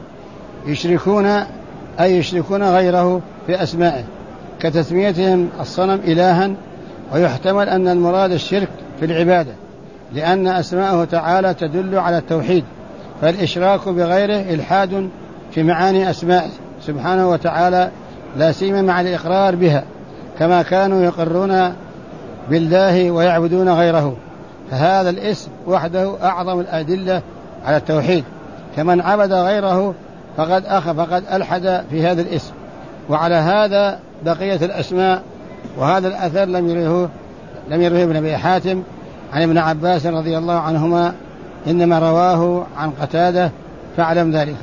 يشركون غيره في أسمائه كتسميتهم الصنم إلها، ويحتمل أن المراد الشرك في العبادة، لأن أسماءه تعالى تدل على التوحيد، فالإشراك بغيره إلحاد في معاني أسمائه سبحانه وتعالى، لا سيما مع الإقرار بها، كما كانوا يقرون بالله ويعبدون غيره. فهذا الاسم وحده أعظم الأدلة على التوحيد، كمن عبد غيره فقد ألحد في هذا الاسم. وعلى هذا بقية الأسماء. وهذا الأثر لم يروه ابن أبي حاتم عن ابن عباس رضي الله عنهما، إنما رواه عن قتادة، فاعلم ذلك.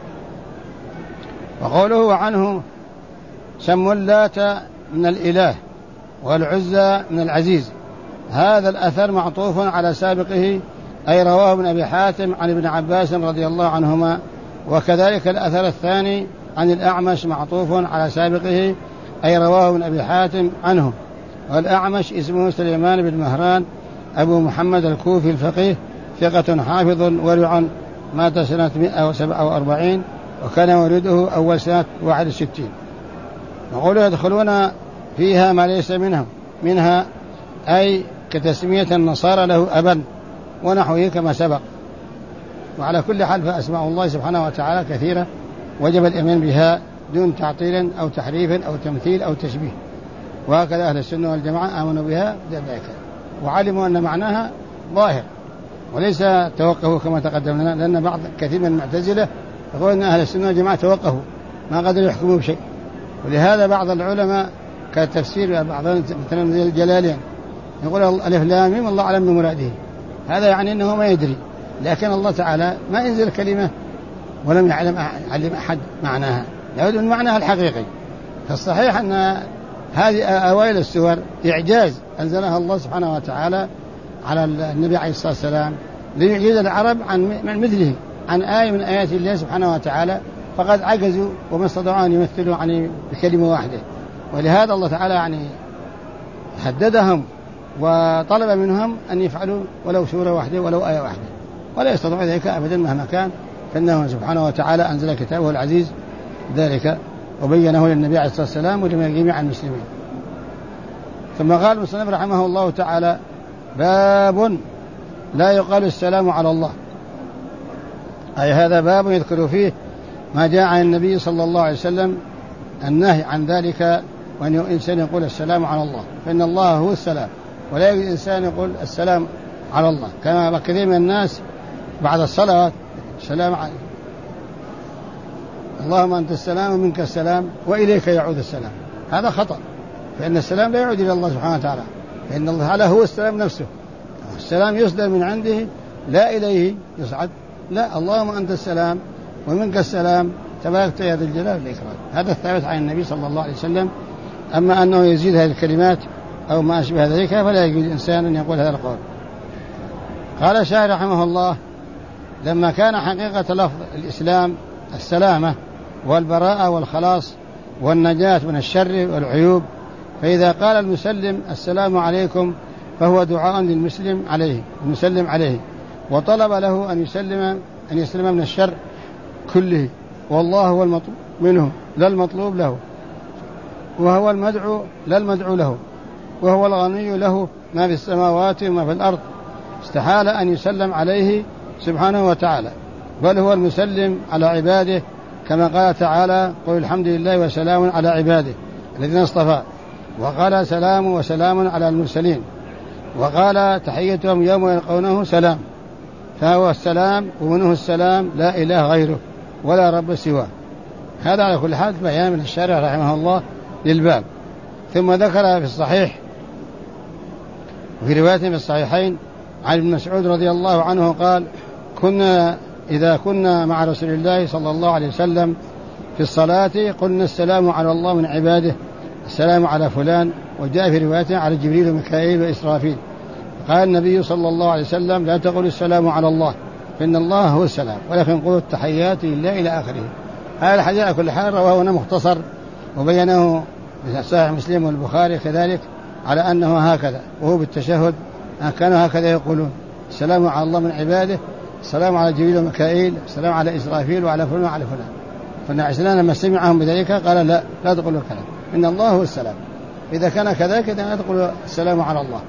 وقوله عنه سموا اللات من الإله والعزى من العزيز، هذا الأثر معطوف على سابقه، أي رواه ابن أبي حاتم عن ابن عباس رضي الله عنهما. وكذلك الأثر الثاني عن الأعمش معطوف على سابقه، أي رواه ابن أبي حاتم عنه. والأعمش اسمه سليمان بن مهران أبو محمد الكوفي الفقيه، ثقة حافظ ورع، مات سنة 147، وكان ولده أول سنة 61. وقولوا يدخلون فيها ما ليس منها أي كتسمية النصارى له أبا ونحوه كما سبق. وعلى كل حال فأسماء الله سبحانه وتعالى كثيرة، وجب الإيمان بها دون تعطيل أو تحريف أو تمثيل أو تشبيه. وهكذا أهل السنة والجماعة آمنوا بها ذلك، وعلموا أن معناها ظاهر وليس توقفوا كما تقدم لنا، لأن كثير من المعتزلة يقول أن أهل السنة والجماعة توقفوا ما قدروا يحكموا بشيء. ولهذا بعض العلماء كالتفسير بعضهم مثلا الجلالين يقول ألف لام ميم الله أعلم بمراده، هذا يعني أنه ما يدري، لكن الله تعالى ما ينزل كلمة ولم يعلم أحد معناها، يعود من معناها الحقيقي. فالصحيح أن هذه أوائل السور إعجاز أنزلها الله سبحانه وتعالى على النبي عليه الصلاة والسلام ليعجز العرب عن مثله، عن آية من آيات الله سبحانه وتعالى، فقد عجزوا وما استطاعوا أن يمثلوا بكلمة واحدة. ولهذا الله تعالى هددهم وطلب منهم أن يفعلوا ولو سورة واحدة ولو آية واحدة، ولا يستطيع ذلك أبدا مهما كان، فإنه سبحانه وتعالى أنزل كتابه العزيز ذلك وبينه للنبي عليه الصلاة والسلام ولجميع المسلمين. ثم قال المصنف رحمه الله تعالى: باب لا يقال السلام على الله، أي هذا باب يذكر فيه ما جاء عن النبي صلى الله عليه وسلم النهي عن ذلك، وأن الإنسان يقول السلام على الله، فإن الله هو السلام، ولا يجوز الإنسان يقول السلام على الله، كما كثير من الناس بعد الصلاة السلام عليكم اللهم أنت السلام ومنك السلام وإليك يعود السلام، هذا خطأ، فإن السلام لا يعود إلى الله سبحانه وتعالى، فإن الله تعالى هو السلام نفسه، السلام يصدر من عنده لا إليه يصعد، لا، اللهم أنت السلام ومنك السلام تبارك يا ذا الجلال والإكرام، هذا الثابت عن النبي صلى الله عليه وسلم. أما أنه يزيد هذه الكلمات أو ما أشبه ذلك فلا يجوز الإنسان أن يقول هذا القول. قال الشاعر رحمه الله: لما كان حقيقة لفظ الإسلام السلامة والبراءة والخلاص والنجاة من الشر والعيوب، فإذا قال المسلم السلام عليكم فهو دعاء للمسلم عليه المسلم عليه، وطلب له أن يسلم من الشر كله، والله هو المطلوب منه لا المطلوب له، وهو المدعو لا المدعو له، وهو الغني له ما في السماوات وما في الأرض، استحال أن يسلم عليه سبحانه وتعالى، بل هو المسلم على عباده، كما قال تعالى: قل الحمد لله وسلام على عباده الذين اصطفى، وقال: سلام وسلام على المرسلين، وقال: تحيتهم يوم يلقونه سلام، فهو السلام ومنه السلام، لا إله غيره ولا رب سواه. هذا على كل حال بيان من الشارع رحمه الله للباب. ثم ذكر في الصحيح وفي رواية في الصحيحين عن ابن مسعود رضي الله عنه قال: إذا كنا مع رسول الله صلى الله عليه وسلم في الصلاة قلنا السلام على الله من عباده، السلام على فلان. وجاء في رواية على جبريل وميكائيل وإسرافيل، قال النبي صلى الله عليه وسلم: لا تقول السلام على الله فإن الله هو السلام، ولكن قولوا التحيات لله إلى آخره. هذا الحديث على كل حال رواه مختصر، وبينه صحيح مسلم والبخاري كذلك على أنه هكذا، وهو بالتشهد كانوا هكذا يقولون: السلام على الله من عباده، السلام على جبريل وميكائيل، السلام على إسرافيل وعلى فلان وعلى فلان. فالنبي صلى الله عليه وسلم لما سمعهم بذلك قال: لا تقولوا الكلام، إن الله هو السلام، إذا كان كذلك لا تقولوا السلام على الله.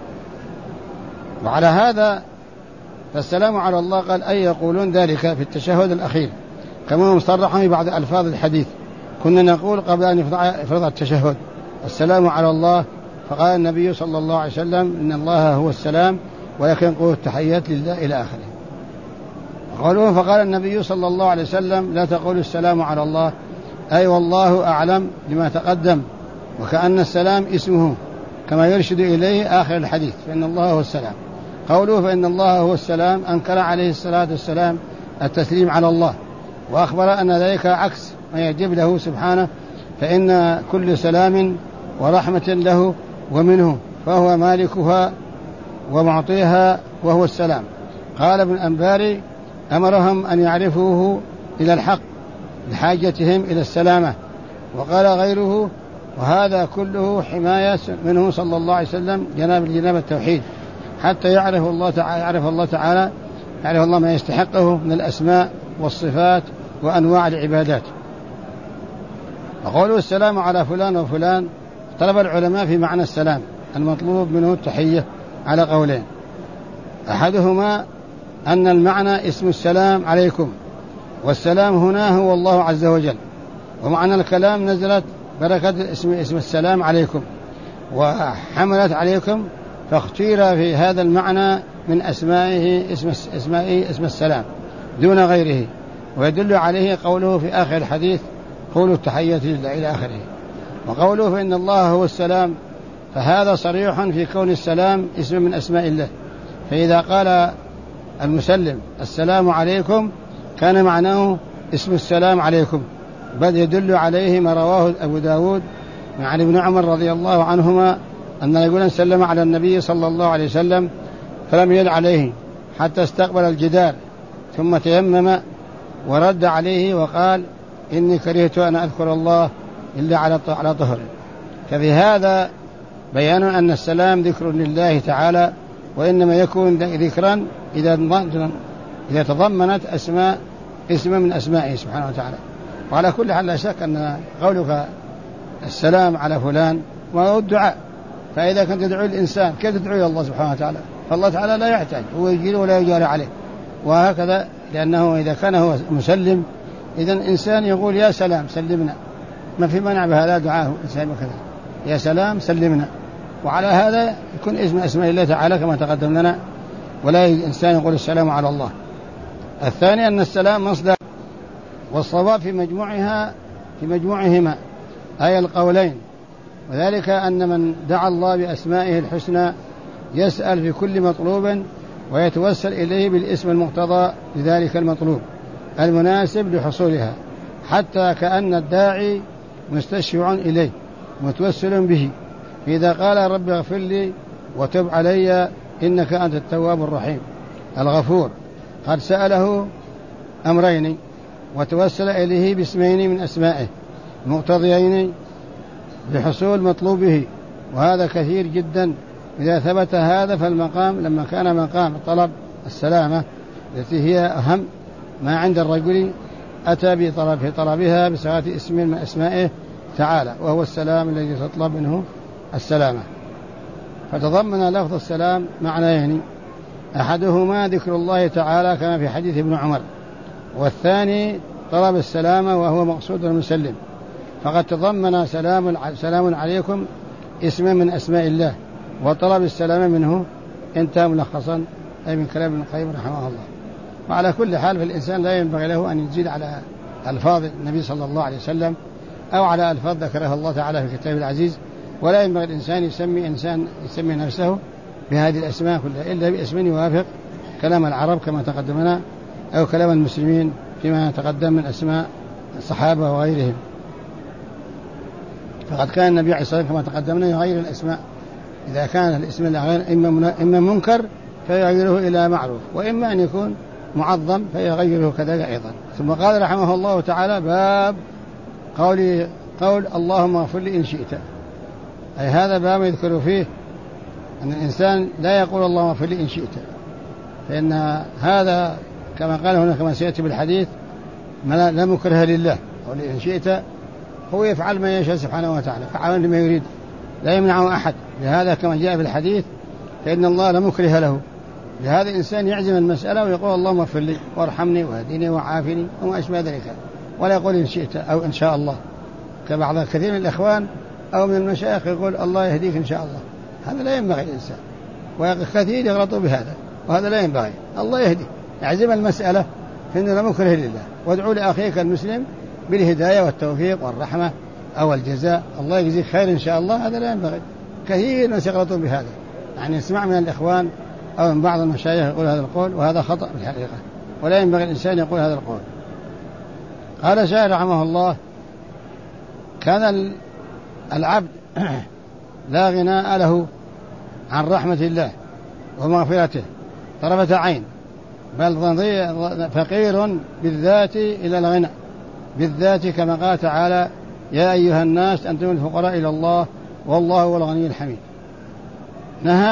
وعلى هذا فالسلام على الله قال: أي يقولون ذلك في التشهد الأخير، كما هو مصرح في بعض ألفاظ الحديث. كنا نقول قبل أن يفرض التشهد: السلام على الله، فقال النبي صلى الله عليه وسلم: إن الله هو السلام، ولكن قولوا التحيات لله إلى آخره. قالوا: فقال النبي صلى الله عليه وسلم: لا تقولوا السلام على الله، أي والله أعلم لما تقدم، وكأن السلام اسمه كما يرشد إليه آخر الحديث، فإن الله هو السلام. قوله فإن الله هو السلام أنكر عليه الصلاة والسلام التسليم على الله، وأخبر أن ذلك عكس ما يجب له سبحانه، فإن كل سلام ورحمة له ومنه، فهو مالكها ومعطيها وهو السلام. قال ابن أنباري: أمرهم أن يعرفوه إلى الحق لحاجتهم إلى السلامة. وقال غيره: وهذا كله حماية منه صلى الله عليه وسلم جناب التوحيد، حتى يعرف الله ما يستحقه من الأسماء والصفات وأنواع العبادات. وقولوا السلام على فلان وفلان، طلب العلماء في معنى السلام المطلوب منه التحية على قولين: أحدهما أن المعنى اسم السلام عليكم، والسلام هنا هو الله عز وجل، ومعنى الكلام نزلت بركة اسم السلام عليكم وحملت عليكم، فاختير في هذا المعنى من أسمائه اسم السلام دون غيره، ويدل عليه قوله في آخر الحديث: قولوا التحية لله إلى آخره. وقوله فإن الله هو السلام، فهذا صريح في كون السلام اسم من أسماء الله، فإذا قال المسلم السلام عليكم كان معناه اسم السلام عليكم، بل يدل عليه ما رواه أبو داود عن ابن عمر رضي الله عنهما أن رجلا سلم على النبي صلى الله عليه وسلم فلم يرد عليه حتى استقبل الجدار، ثم تيمم ورد عليه وقال: إني كرهت أن أذكر الله إلا على طهر. ففي هذا بيان أن السلام ذكر لله تعالى، وإنما يكون ذكرا إذا تضمنت اسم من أسمائه سبحانه وتعالى. وعلى كل حال لا شك أن قولك السلام على فلان وهو الدعاء، فإذا كنت تدعو الإنسان كيف تدعو إلى الله سبحانه وتعالى؟ فالله تعالى لا يحتاج، هو يجير ولا يجار عليه. وهكذا لأنه إذا كان هو مسلم إذن إنسان يقول يا سلام سلمنا، ما في منع بهذا دعاه إنسان وكذا يا سلام سلمنا. وعلى هذا يكون اسم أسماء الله تعالى كما تقدم لنا، ولا إنسان يقول السلام على الله. الثاني أن السلام مصدر، والصواب في مجموعهما أي القولين، وذلك أن من دعا الله بأسمائه الحسنى يسأل في كل مطلوب ويتوسل إليه بالاسم المقتضى لذلك المطلوب المناسب لحصولها، حتى كأن الداعي مستشفع إليه متوسل به، إذا قال رب اغفر لي وتب علي إنك أنت التواب الرحيم الغفور، قد سأله أمرين وتوسل إليه باسمين من أسمائه مقتضيين لحصول مطلوبه، وهذا كثير جدا. إذا ثبت هذا فالمقام لما كان مقام طلب السلامة التي هي أهم ما عند الرجل أتى في طلبها بصيغة اسم من أسمائه تعالى، وهو السلام الذي تطلب منه السلامة. فتضمن لفظ السلام معنيين، أحدهما ذكر الله تعالى كما في حديث ابن عمر، والثاني طلب السلامة وهو مقصود المسلم. فقد تضمن سلام عليكم اسم من أسماء الله، وطلب السلامة منه انتهى ملخصا أي من كلام ابن القيم رحمه الله. وعلى كل حال فالإنسان لا ينبغي له أن يزيد على ألفاظ النبي صلى الله عليه وسلم أو على ألفاظ ذكرها الله تعالى في كتابه العزيز، ولا ينبغي الإنسان يسمي نفسه بهذه الأسماء كلها إلا باسم يوافق كلام العرب كما تقدمنا أو كلام المسلمين فيما تقدم من أسماء الصحابة وغيرهم. فقد كان النبي عليه الصلاة والسلام كما تقدمنا يغير الأسماء، إذا كان الاسم إما منكر فيغيره إلى معروف، وإما أن يكون معظم فيغيره كذلك أيضا. ثم قال رحمه الله تعالى باب قول اللهم اغفر لي إن شئت، أي هذا باب يذكر فيه أن الإنسان لا يقول اللهم اغفر لي إن شئت، فإن هذا كما قال هنا كما سيأتي بالحديث لا مكره لله، أو إن شئت هو يفعل ما يشاء سبحانه وتعالى، فعل ما يريد لا يمنعه أحد، لهذا كما جاء في الحديث فإن الله لا مكره له. لهذا الإنسان يعزم المسألة ويقول اللهم اغفر لي وارحمني واهدني وعافني وما أشبه ذلك، ولا يقول إن شئت أو إن شاء الله كبعض كثير من الإخوان أو من المشايخ يقول الله يهديك إن شاء الله. هذا لا ينبغي الإنسان، وكثير يغلطوا بهذا، وهذا لا ينبغي. الله يهدي، يعزم المسألة فإنه لا مكره لله، وادعو لأخيك المسلم بالهداية والتوفيق والرحمة أو الجزاء، الله يجزيك خير إن شاء الله. هذا لا ينبغي، كثير ناس يغلطون بهذا، يعني نسمع من الإخوان أو من بعض المشايخ يقول هذا القول، وهذا خطأ بالحقيقة، ولا ينبغي الإنسان يقول هذا القول. قال شاعر رحمه الله كان العبد لا غناء له عن رحمة الله ومغفرته طرفة عين، بل فقير بالذات إلى الغنى بالذات، كما قال تعالى يا أيها الناس أنتم الفقراء إلى الله والله هو الغني الحميد. نهي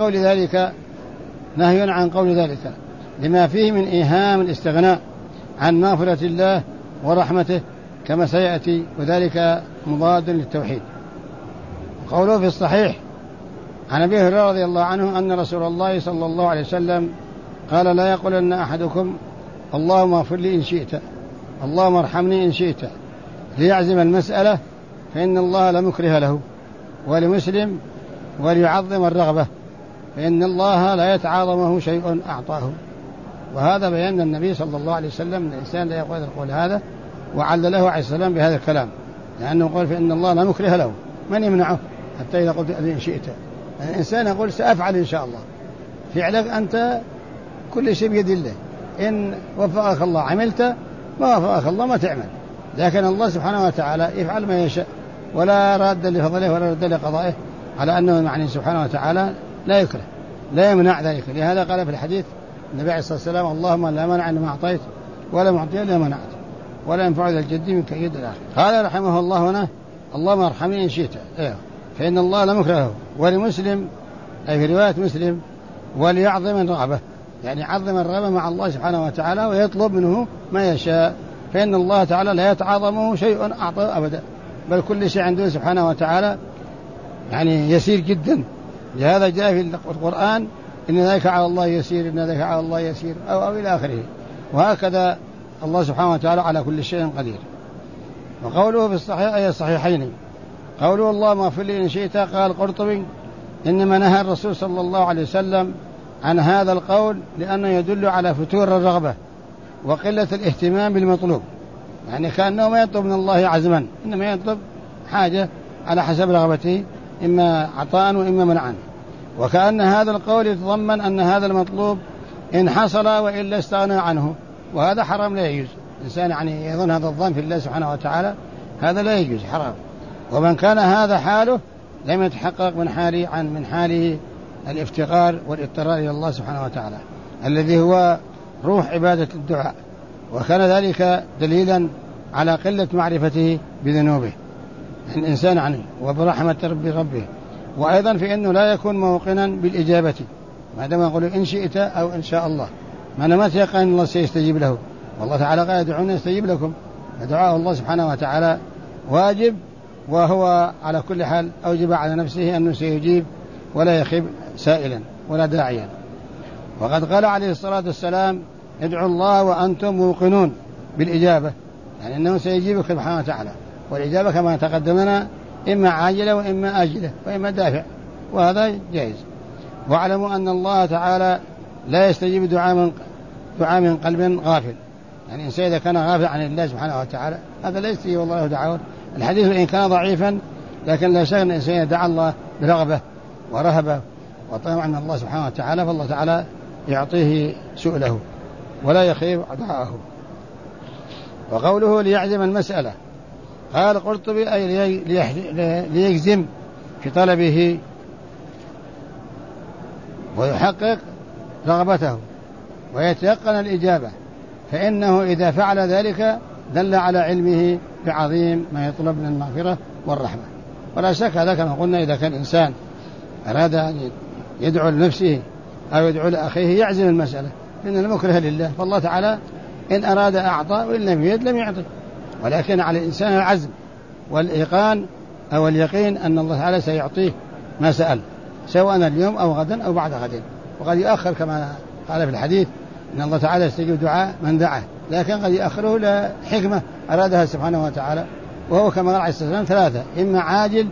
عن قول ذلك لما فيه من إيهام الاستغناء عن مغفرة الله ورحمته كما سيأتي، وذلك مضاد للتوحيد. قوله في الصحيح عن أبي هريرة رضي الله عنه أن رسول الله صلى الله عليه وسلم قال لا يقولن أحدكم اللهم اغفر لي إن شئت اللهم ارحمني إن شئت ليعزم المسألة فإن الله لا مكره له، ولمسلم وليعظم الرغبة فإن الله لا يتعاظمه شيء أعطاه. وهذا بيان النبي صلى الله عليه وسلم أن الإنسان لا يقول القول هذا، وعلله عليه السلام بهذا الكلام، لأنه قال فإن الله لا مكره له، من يمنعه حتى إذا قلت إن شئت. الإنسان يقول سأفعل إن شاء الله، فعلك أنت كل شيء بيد الله، إن وفقك الله عملت، ما وفقك الله ما تعمل. لكن الله سبحانه وتعالى يفعل ما يشاء، ولا راد لفضله ولا راد لقضائه، على أنه معني سبحانه وتعالى لا يكره لا يمنع ذلك. لهذا قال في الحديث النبي عليه الصلاة والسلام اللهم لا منع لما أعطيت ولا معطي لما منعت ولا ينفع ذا الجد منك يد الآخر. قال رحمه الله هنا اللهم ارحمني إن شئت فإن الله لا مكره له. ولمسلم أي في رواية مسلم وليعظم الرغبة، يعني عظم الرغبة مع الله سبحانه وتعالى ويطلب منه ما يشاء، فإن الله تعالى لا يتعاظمه شيء أعطاه أبدا، بل كل شيء عنده سبحانه وتعالى يعني يسير جدا. لهذا جاء في القرآن إن ذلك على الله يسير، إن ذلك على الله يسير، أو إلى آخره. وهكذا الله سبحانه وتعالى على كل شيء قدير. وقوله في الصحيح أي الصحيحين قوله اللهم اغفر لي إن شئت، قال القرطبي إنما نهى الرسول صلى الله عليه وسلم عن هذا القول لأنه يدل على فتور الرغبة وقلة الاهتمام بالمطلوب، يعني كأنه ما يطلب من الله عزما، إنما يطلب حاجة على حسب رغبته، إما عطاء وإما منعا. وكأن هذا القول يتضمن أن هذا المطلوب إن حصل وإلا استغنى عنه، وهذا حرام لا يجوز. الإنسان يعني يظن هذا الظن في الله سبحانه وتعالى، هذا لا يجوز، حرام. ومن كان هذا حاله لم يتحقق من حاله الافتقار والاضطرار إلى الله سبحانه وتعالى الذي هو روح عبادة الدعاء، وكان ذلك دليلا على قلة معرفته بذنوبه الإنسان عنه وبرحمة ربه. وأيضا في أنه لا يكون موقنا بالإجابة، ما دام يقول إن شئت أو إن شاء الله، ما تيقن أن الله سيستجيب له. والله تعالى قال ادعوني يستجيب لكم، فدعاء الله سبحانه وتعالى واجب، وهو على كل حال أوجب على نفسه أنه سيجيب ولا يخيب سائلا ولا داعيا. وقد قال عليه الصلاة والسلام ادعوا الله وأنتم موقنون بالإجابة، يعني أنه سيجيبك سبحانه وتعالى. والإجابة كما تقدمنا إما عاجلة وإما آجلة وإما دافع، وهذا جائز. واعلموا أن الله تعالى لا يستجيب دعاء من قلب غافل، يعني الإنسان إذا كان غافل عن الله سبحانه وتعالى هذا لا يستجيب الله دعوه. الحديث إن كان ضعيفا لكن لا شك أن الإنسان يدعى الله برغبة ورهبة وطمع من الله سبحانه وتعالى، فالله تعالى يعطيه سؤله ولا يخيب دعاءه. وقوله ليعزم المسألة، قال القرطبي أي ليجزم في طلبه ويحقق رغبته ويتيقن الإجابة، فإنه إذا فعل ذلك دل على علمه بعظيم ما يطلب من المغفرة والرحمة. ولا شك هذا كما قلنا إذا كان الإنسان أراد أن يدعو لنفسه أو يدعو لأخيه يعزم المسألة، لأن المكره لله، فالله تعالى إن أراد أعطى وإن لم يرد لم يعطي. ولكن على الإنسان العزم والإيقان أو اليقين أن الله تعالى سيعطيه ما سأل، سواء اليوم أو غدا أو بعد غد. وقد يؤخر كما قال في الحديث إن الله تعالى يستجيب دعاء من دعاه، لكن قد يؤخره لحكمة أرادها سبحانه وتعالى، وهو كما قال عليه الصلاة والسلام ثلاثة: إما عاجل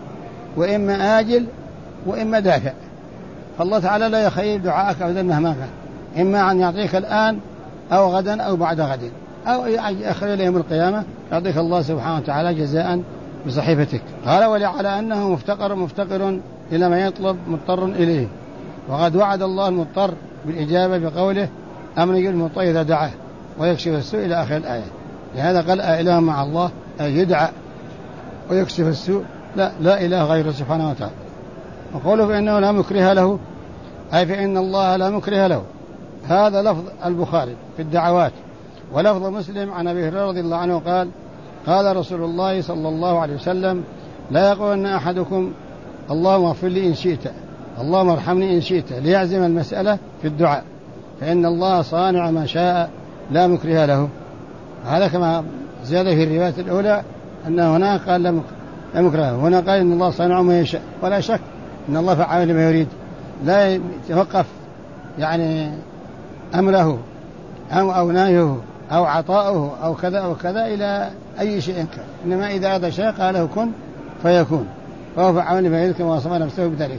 وإما آجل وإما دافع. فالله تعالى لا يخيب دعاءك أبدا مهما كان، إما أن يعطيك الآن أو غدا أو بعد غد أو يأخر إلى يوم القيامة يعطيك الله سبحانه وتعالى جزاء بصحيفتك. قال ولعلى أنه مفتقر إلى ما يطلب مضطر إليه، وقد وعد الله المضطر بالإجابة بقوله أمن يجيب المضطر إذا دعاه ويكشف السوء إلى آخر الآية. لهذا قال إله مع الله أي يدعى ويكشف السوء، لا إله غيره سبحانه وتعالى. وقوله فإنه لا مكره له أي فإن الله لا مكره له، هذا لفظ البخاري في الدعوات. ولفظ مسلم عن أبي هريرة رضي الله عنه قال قال رسول الله صلى الله عليه وسلم لا يقول أن أحدكم اللهم اغفر لي إن شئت، اللهم ارحمني إن شئت، ليعزم المسألة في الدعاء، فإن الله صانع ما شاء لا مكره له. هذا كما زاد في الرواية الأولى أن هناك قال لا مكره، هنا قال إن الله صانع ما يشاء. ولا شك إن الله فعال لما يريد، لا يتوقف يعني أمره أو نهيه أو عطاؤه أو كذا أو كذا إلى أي شيء كان، إنما إذا هذا شيء قاله كن فيكون، فهو فعال لما يريد كما وصف نفسه بذلك.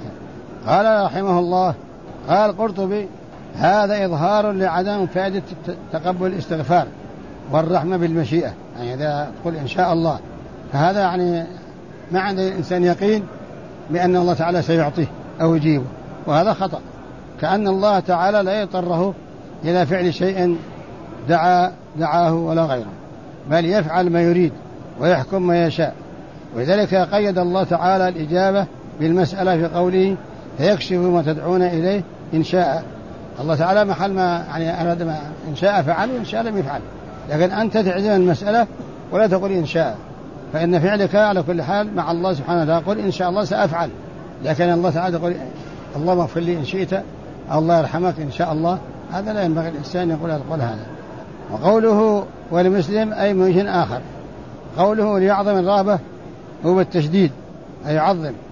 قال رحمه الله قال قرطبي هذا إظهار لعدم فائدة تقبل الاستغفار والرحمة بالمشيئة، يعني إذا تقول إن شاء الله فهذا يعني ما عند الإنسان يقين بأن الله تعالى سيعطيه أو يجيبه، وهذا خطأ، كأن الله تعالى لا يضطره إلى فعل شيء دعاه ولا غيره، بل يفعل ما يريد ويحكم ما يشاء. ولذلك قيد الله تعالى الإجابة بالمسألة في قوله فيكشف ما تدعون إليه إن شاء. الله تعالى محل ما يعني أراد ما إن شاء فعل وإن شاء لم يفعل، لكن أنت تعزم المسألة ولا تقول إن شاء، فإن فعلك على كل حال مع الله سبحانه وتعالى قل إن شاء الله سأفعل، لكن الله تعالى يقول اللهم اغفر لي إن شئت أو الله يرحمك إن شاء الله، هذا لا ينبغي الإنسان يقول القول هذا. وقوله ولمسلم أي من وجه آخر قوله ليعظم الرغبة هو بالتشديد أي يعظم،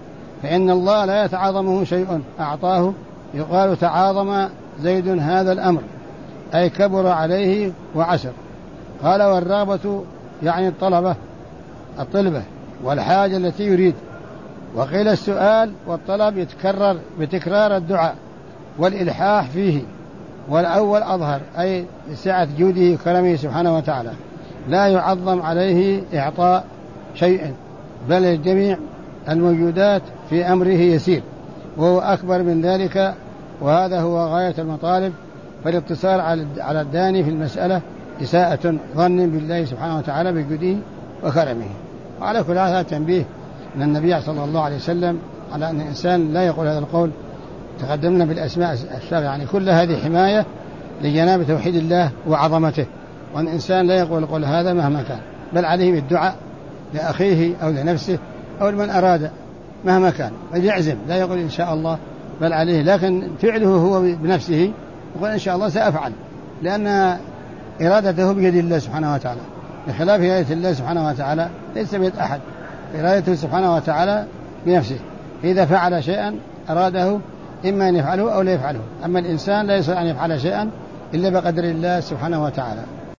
فإن الله لا يتعاظمه شيء أعطاه يقال تعاظم زيد هذا الأمر، أي كبر عليه وعسر. قال والرغبة يعني الطلبة والحاجة التي يريد. وقيل السؤال والطلب يتكرر بتكرار الدعاء والإلحاح فيه، والأول أظهر أي سعة جوده وكرمه سبحانه وتعالى، لا يعظم عليه إعطاء شيء، بل الجميع الموجودات في أمره يسير، وهو أكبر من ذلك، وهذا هو غاية المطالب. فالاقتصار على الداني في المسألة إساءة ظن بالله سبحانه وتعالى بجوده وكرمه. وعلى كل هذا تنبيه من النبي صلى الله عليه وسلم على أن الإنسان لا يقول هذا القول. تقدمنا بالأسماء السابقة، يعني كل هذه حماية لجناب توحيد الله وعظمته، وأن الإنسان لا يقول قول هذا مهما كان، بل عليه بالدعاء لأخيه أو لنفسه أو لمن أراد مهما كان، فليعزم لا يقول إن شاء الله بل عليه، لكن فعله هو بنفسه يقول إن شاء الله سأفعل، لأن إرادته بيد الله سبحانه وتعالى، بخلاف إرادة الله سبحانه وتعالى ليس بيد أحد، إرادته سبحانه وتعالى بنفسه، إذا فعل شيئا أراده إما أن يفعله أو لا يفعله. أما الإنسان لا يستطيع أن يفعل شيئا إلا بقدر الله سبحانه وتعالى.